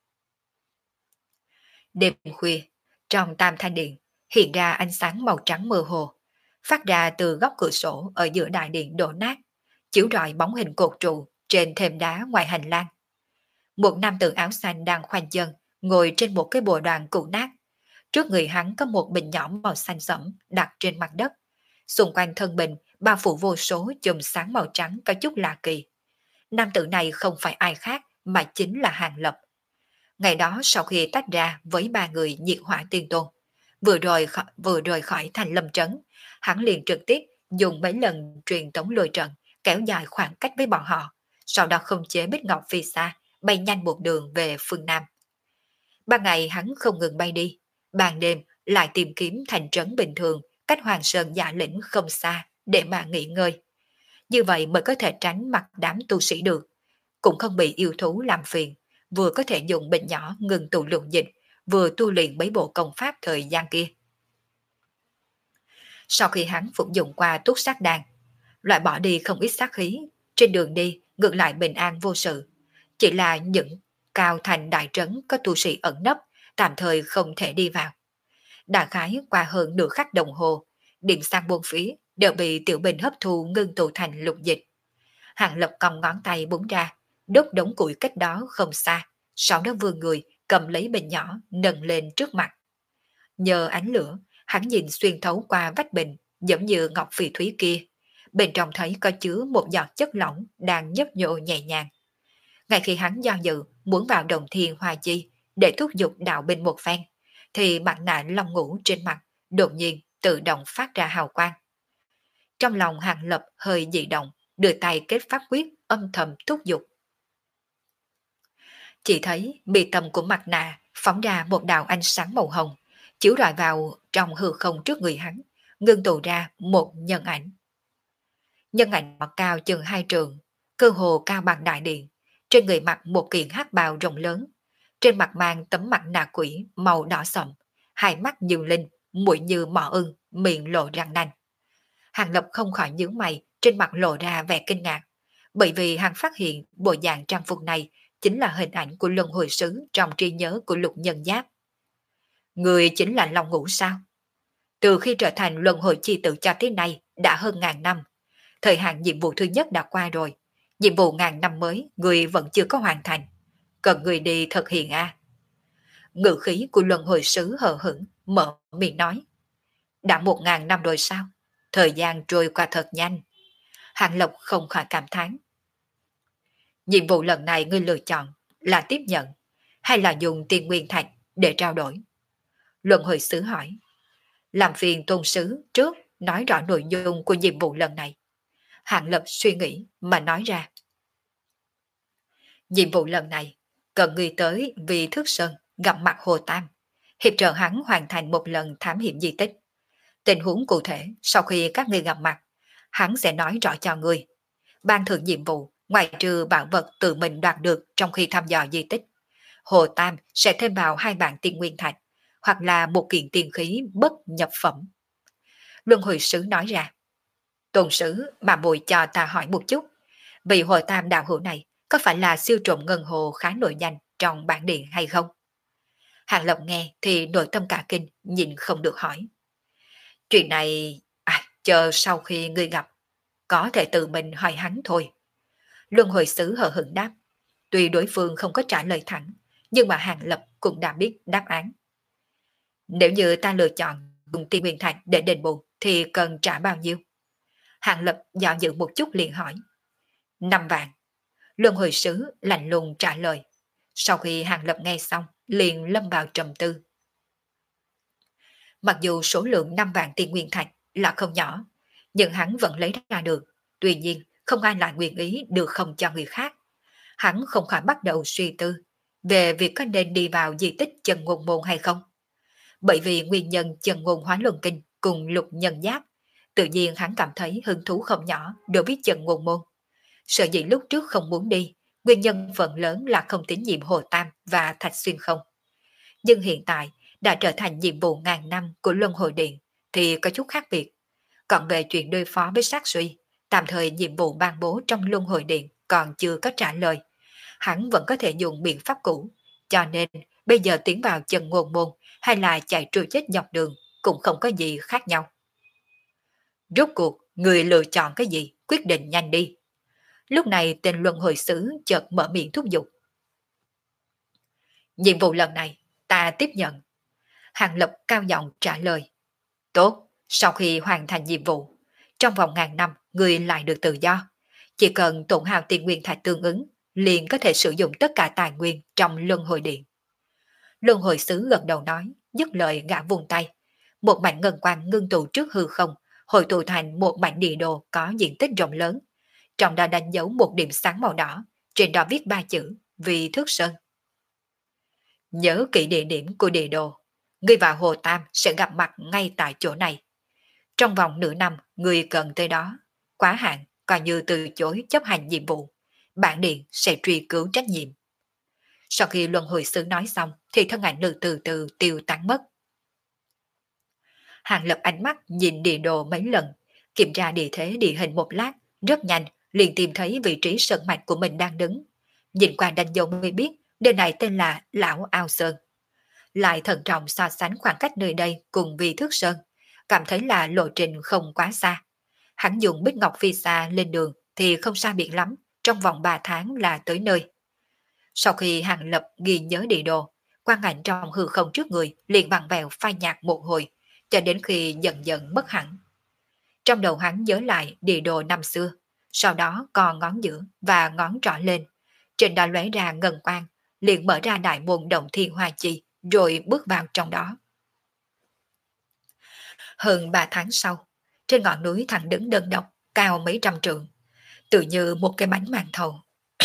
Speaker 1: Đêm khuya, trong tam thanh điện hiện ra ánh sáng màu trắng mơ hồ, phát ra từ góc cửa sổ ở giữa đại điện đổ nát, chiếu rọi bóng hình cột trụ trên thềm đá ngoài hành lang. Một nam tử áo xanh đang khoanh chân, ngồi trên một cái bồ đoàn cũ nát. Trước người hắn có một bình nhỏ màu xanh sẫm đặt trên mặt đất. Xung quanh thân bình bao phủ vô số chùm sáng màu trắng có chút lạ kỳ. Nam tử này không phải ai khác mà chính là Hàng Lập. Ngày đó sau khi tách ra với ba người Nhiệt Hỏa Tiên Tôn, vừa rồi vừa rời khỏi thành Lâm Trấn, hắn liền trực tiếp dùng mấy lần truyền tống lôi trận kéo dài khoảng cách với bọn họ, sau đó không chế Bích Ngọc Phi xa, bay nhanh một đường về phương Nam. Ban ngày hắn không ngừng bay đi, ban đêm lại tìm kiếm thành trấn bình thường cách Hoàng Sơn Dạ Lĩnh không xa để mà nghỉ ngơi. Như vậy mới có thể tránh mặt đám tu sĩ được, cũng không bị yêu thú làm phiền, vừa có thể dùng bình nhỏ ngừng tụ lượng dịch, vừa tu luyện mấy bộ công pháp thời gian kia. Sau khi hắn phục dụng qua túc sát đan, loại bỏ đi không ít sát khí, trên đường đi ngược lại bình an vô sự. Chỉ là những cao thành đại trấn có tu sĩ ẩn nấp, tạm thời không thể đi vào. Đại khái qua hơn nửa khắc đồng hồ, điện sang buôn phía đều bị tiểu bình hấp thu ngưng tụ thành lục dịch. Hàng Lập cong ngón tay búng ra, đốt đống củi cách đó không xa, sau đó vươn người cầm lấy bình nhỏ nâng lên trước mặt. Nhờ ánh lửa, hắn nhìn xuyên thấu qua vách bình giống như ngọc phỉ thúy kia, bên trong thấy có chứa một giọt chất lỏng đang nhấp nhô nhẹ nhàng. Ngay khi hắn do dự muốn vào đồng thiên hoa chi để thúc giục đạo binh một phen, thì mặt nạ long ngũ trên mặt đột nhiên tự động phát ra hào quang. Trong lòng Hàng Lập hơi dị động, đưa tay kết pháp quyết âm thầm thúc giục. Chỉ thấy mi tâm của mặt nạ phóng ra một đạo ánh sáng màu hồng, chiếu rọi vào trong hư không trước người hắn, ngưng tụ ra một nhân ảnh. Nhân ảnh mặt cao chừng hai trường, cơ hồ cao bằng đại điện, trên người mặc một kiện hắc bào rộng lớn, trên mặt mang tấm mặt nạ quỷ màu đỏ sậm, hai mắt như linh, mũi như mỏ ưng, miệng lộ răng nanh. Hàng Lập không khỏi nhướng mày, trên mặt lộ ra vẻ kinh ngạc, bởi vì hắn phát hiện bộ dạng trang phục này chính là hình ảnh của luân hồi sứ trong trí nhớ của Lục Nhân Giáp. Người chính là Long Ngũ sao? Từ khi trở thành luân hồi chi tử cho tới nay đã hơn ngàn năm, thời hạn nhiệm vụ thứ nhất đã qua rồi, nhiệm vụ ngàn năm mới người vẫn chưa có hoàn thành, cần người đi thực hiện a. À. Ngữ khí của luân hồi sứ hờ hững mở miệng nói. Đã một ngàn năm rồi sao? Thời gian trôi qua thật nhanh. Hàng Lộc không khỏi cảm thán. Nhiệm vụ lần này ngươi lựa chọn là tiếp nhận hay là dùng tiền nguyên thạch để trao đổi? Luân hồi sứ hỏi. Làm phiền tôn sứ trước nói rõ nội dung của nhiệm vụ lần này. Hàng Lập suy nghĩ mà nói ra. Nhiệm vụ lần này cần người tới vì Thước Sơn gặp mặt Hồ Tam, hiệp trợ hắn hoàn thành một lần thám hiểm di tích. Tình huống cụ thể sau khi các ngươi gặp mặt, hắn sẽ nói rõ cho ngươi. Ban thưởng nhiệm vụ, ngoài trừ bảo vật tự mình đoạt được trong khi thăm dò di tích, Hồ Tam sẽ thêm vào hai bản tiên nguyên thạch, hoặc là một kiện tiên khí bất nhập phẩm. Luân hồi sứ nói ra. Tôn sứ mà bồi cho ta hỏi một chút, vị Hồ Tam đạo hữu này có phải là siêu trộm ngân hồ khá nổi danh trong bản điện hay không? Hàng Lập nghe thì nội tâm cả kinh, nhìn không được hỏi. Chuyện này, à, chờ sau khi ngươi gặp, có thể tự mình hỏi hắn thôi. Luân hồi sứ hờ hững đáp. Tuy đối phương không có trả lời thẳng, nhưng mà Hàng Lập cũng đã biết đáp án. Nếu như ta lựa chọn dùng tiền nguyên thạch để đền bù thì cần trả bao nhiêu? Hàng Lập dò dự một chút liền hỏi. Năm vạn. Luân hồi sứ lạnh lùng trả lời. Sau khi Hàng Lập nghe xong, liền lâm vào trầm tư. Mặc dù số lượng năm vạn tiền nguyên thạch là không nhỏ, nhưng hắn vẫn lấy ra được. Tuy nhiên, không ai lại nguyện ý được không cho người khác. Hắn không khỏi bắt đầu suy tư về việc có nên đi vào di tích Chân Ngôn Môn hay không. Bởi vì nguyên nhân Chân Ngôn Hóa Luân Kinh cùng Lục Nhân Giáp, tự nhiên hắn cảm thấy hứng thú không nhỏ đối với Chân Ngôn Môn. Sợ dĩ lúc trước không muốn đi, nguyên nhân phần lớn là không tín nhiệm Hồ Tam và Thạch Xuyên không. Nhưng hiện tại đã trở thành nhiệm vụ ngàn năm của Luân Hồi Điện thì có chút khác biệt. Còn về chuyện đối phó với sát suy, tạm thời nhiệm vụ ban bố trong Luân Hồi Điện còn chưa có trả lời. Hắn vẫn có thể dùng biện pháp cũ, cho nên bây giờ tiến vào Chân Ngôn Môn hay là chạy trôi chết dọc đường cũng không có gì khác nhau. Rốt cuộc, người lựa chọn cái gì, quyết định nhanh đi. Lúc này tên luân hồi sứ chợt mở miệng thúc giục. Nhiệm vụ lần này, ta tiếp nhận. Hàng Lập cao giọng trả lời. Tốt, sau khi hoàn thành nhiệm vụ, trong vòng ngàn năm người lại được tự do. Chỉ cần tổn hao tiền nguyên thạch tương ứng, liền có thể sử dụng tất cả tài nguyên trong luân hồi điện. Luân hồi sứ gật đầu nói, dứt lời gã vùng tay. Một mảnh ngân quang ngưng tụ trước hư không, hội tụ thành một mảnh địa đồ có diện tích rộng lớn. Trong đó đánh dấu một điểm sáng màu đỏ, trên đó viết ba chữ Vì Thước Sơn. Nhớ kỹ địa điểm của địa đồ, ngươi và Hồ Tam sẽ gặp mặt ngay tại chỗ này. Trong vòng nửa năm, ngươi cần tới đó. Quá hạn, coi như từ chối chấp hành nhiệm vụ. Bản điện sẽ truy cứu trách nhiệm. Sau khi luân hồi sứ nói xong, thì thân ảnh nữ từ từ tiêu tán mất. Hàng Lập ánh mắt nhìn địa đồ mấy lần, kiểm tra địa thế địa hình một lát, rất nhanh, liền tìm thấy vị trí sơn mạch của mình đang đứng. Nhìn qua đánh dấu mới biết, nơi này tên là Lão Ao Sơn. Lại thận trọng so sánh khoảng cách nơi đây cùng Vì Thước Sơn, cảm thấy là lộ trình không quá xa. Hắn dùng Bích Ngọc Phi xa lên đường thì không xa biệt lắm, trong vòng ba tháng là tới nơi. Sau khi Hàng Lập ghi nhớ địa đồ, quang ảnh trong hư không trước người liền vặn vẹo phai nhạt một hồi, cho đến khi dần dần mất hẳn. Trong đầu hắn nhớ lại địa đồ năm xưa, sau đó còn ngón giữa và ngón trỏ lên. Trên đó lóe ra ngân quang, liền mở ra đại môn động thiên hoa chi, rồi bước vào trong đó. Hơn ba tháng sau, trên ngọn núi thẳng đứng đơn độc, cao mấy trăm trượng, tự như một cái bánh màn thầu.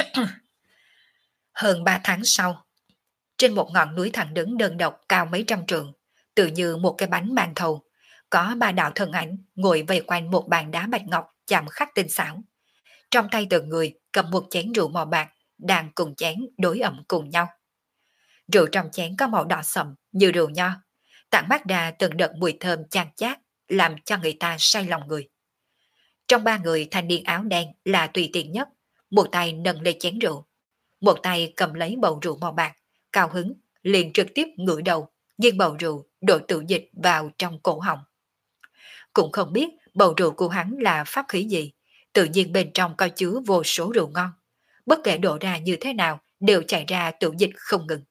Speaker 1: Hơn ba tháng sau, trên một ngọn núi thẳng đứng đơn độc cao mấy trăm trượng, tự như một cái bánh màn thầu, có ba đạo thân ảnh ngồi vây quanh một bàn đá bạch ngọc chạm khắc tinh xảo. Trong tay từng người cầm một chén rượu màu bạc, đang cùng chén đối ẩm cùng nhau. Rượu trong chén có màu đỏ sậm như rượu nho, tản mát ra từng đợt mùi thơm chan chát, làm cho người ta say lòng người. Trong ba người, thanh niên áo đen là tùy tiện nhất, một tay nâng lấy chén rượu, một tay cầm lấy bầu rượu màu bạc, cao hứng liền trực tiếp ngửa đầu nghiêng bầu rượu đổ tự dịch vào trong cổ họng. Cũng không biết bầu rượu của hắn là pháp khí gì, tự nhiên bên trong có chứa vô số rượu ngon, bất kể đổ ra như thế nào đều chảy ra tự dịch không ngừng.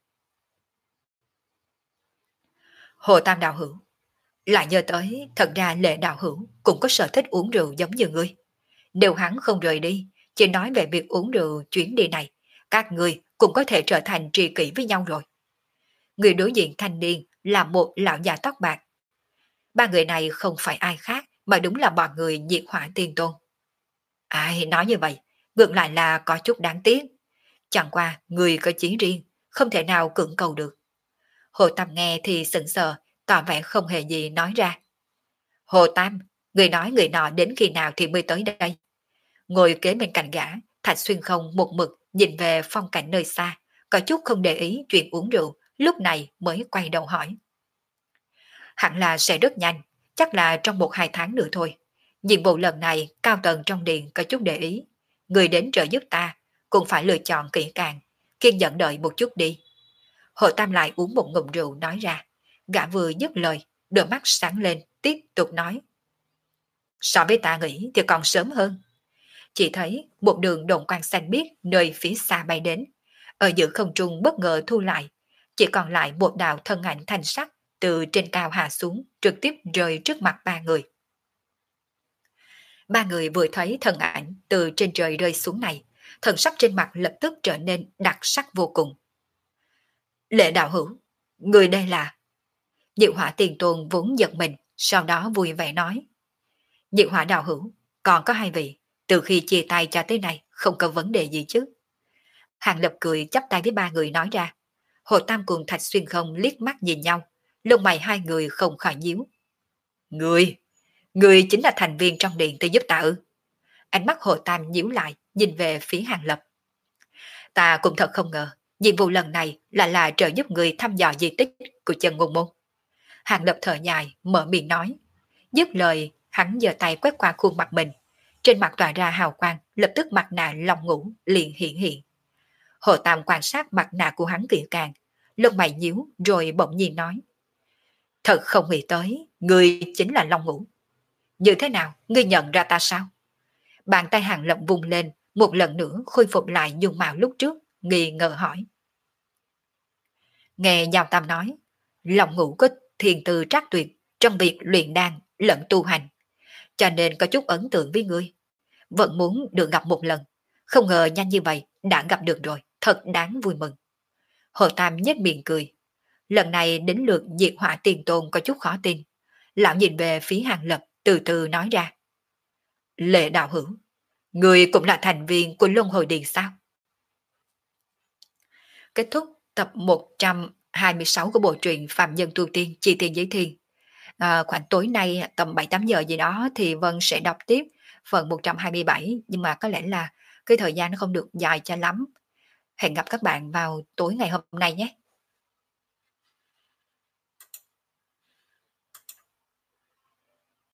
Speaker 1: Hồ Tam đạo hữu, lại nhớ tới thật ra Lệ đạo hữu cũng có sở thích uống rượu giống như ngươi. Nếu hắn không rời đi, chỉ nói về việc uống rượu chuyến đi này, các ngươi cũng có thể trở thành tri kỷ với nhau rồi. Người đối diện thanh niên là một lão già tóc bạc. Ba người này không phải ai khác mà đúng là bọn người Diệt Hỏa Tiên Tôn. Ai nói như vậy, ngược lại là có chút đáng tiếc. Chẳng qua người có chí riêng, không thể nào cưỡng cầu được. Hồ Tam nghe thì sững sờ, tỏ vẻ không hề gì nói ra. Hồ Tam, người nói người nọ đến khi nào thì mới tới đây? Ngồi kế bên cạnh gã, Thạch Xuyên không một mực nhìn về phong cảnh nơi xa, có chút không để ý chuyện uống rượu, lúc này mới quay đầu hỏi. Hẳn là sẽ rất nhanh, chắc là trong một hai tháng nữa thôi. Nhiệm vụ lần này cao tầng trong điện có chút để ý. Người đến trợ giúp ta cũng phải lựa chọn kỹ càng, kiên nhẫn đợi một chút đi. Hồ Tam lại uống một ngụm rượu nói ra. Gã vừa dứt lời, đôi mắt sáng lên, tiếp tục nói. So với ta nghĩ thì còn sớm hơn. Chỉ thấy một đường đồn quang xanh biếc nơi phía xa bay đến. Ở giữa không trung bất ngờ thu lại, chỉ còn lại một đạo thân ảnh thanh sắc từ trên cao hạ xuống, trực tiếp rơi trước mặt ba người. Ba người vừa thấy thân ảnh từ trên trời rơi xuống này, thần sắc trên mặt lập tức trở nên đặc sắc vô cùng. Lệ đạo hữu, người đây là... Diệu Hỏa Tiền Tôn vốn giật mình, sau đó vui vẻ nói. Diệu Hỏa đạo hữu, còn có hai vị, từ khi chia tay cho tới nay không có vấn đề gì chứ. Hàng Lập cười chắp tay với ba người nói ra. Hồ Tam cùng Thạch Xuyên không liếc mắt nhìn nhau, lông mày hai người không khỏi nhíu. Người, người chính là thành viên trong điện tôi giúp ta ư? Ánh mắt Hồ Tam nhíu lại, nhìn về phía Hàng Lập. Ta cũng thật không ngờ, nhiệm vụ lần này là là trợ giúp người thăm dò di tích của Chân Ngôn Môn. Hàng Lập thở dài, mở miệng nói. Dứt lời, hắn giơ tay quét qua khuôn mặt mình. Trên mặt tỏa ra hào quang, lập tức mặt nạ lòng ngủ liền hiện hiện. Hồ Tam quan sát mặt nạ của hắn kỹ càng, lông mày nhíu rồi bỗng nhiên nói. Thật không nghĩ tới, ngươi chính là Long Ngũ. Như thế nào, ngươi nhận ra ta sao? Bàn tay Hàng Lập vùng lên, một lần nữa khôi phục lại dung mạo lúc trước, nghi ngờ hỏi. Nghe Giao Tam nói, Long Ngũ có thiền tư trác tuyệt trong việc luyện đan lẫn tu hành, cho nên có chút ấn tượng với ngươi. Vẫn muốn được gặp một lần, không ngờ nhanh như vậy đã gặp được rồi, thật đáng vui mừng. Hồ Tam nhếch miệng cười. Lần này đến lượt Diệt Hỏa Tiền Tôn có chút khó tin. Lão nhìn về phía Hàng Lập, từ từ nói ra. Lệ đạo hữu, người cũng là thành viên của Luân Hồi Điện sao? Kết thúc tập một trăm hai mươi sáu của bộ truyện Phạm Nhân Tu Tiên Chi Tiên Giới Thiên. À, khoảng tối nay tầm bảy tám giờ gì đó thì Vân sẽ đọc tiếp phần một trăm hai mươi bảy, nhưng mà có lẽ là cái thời gian nó không được dài cho lắm. Hẹn gặp các bạn vào tối ngày hôm nay nhé.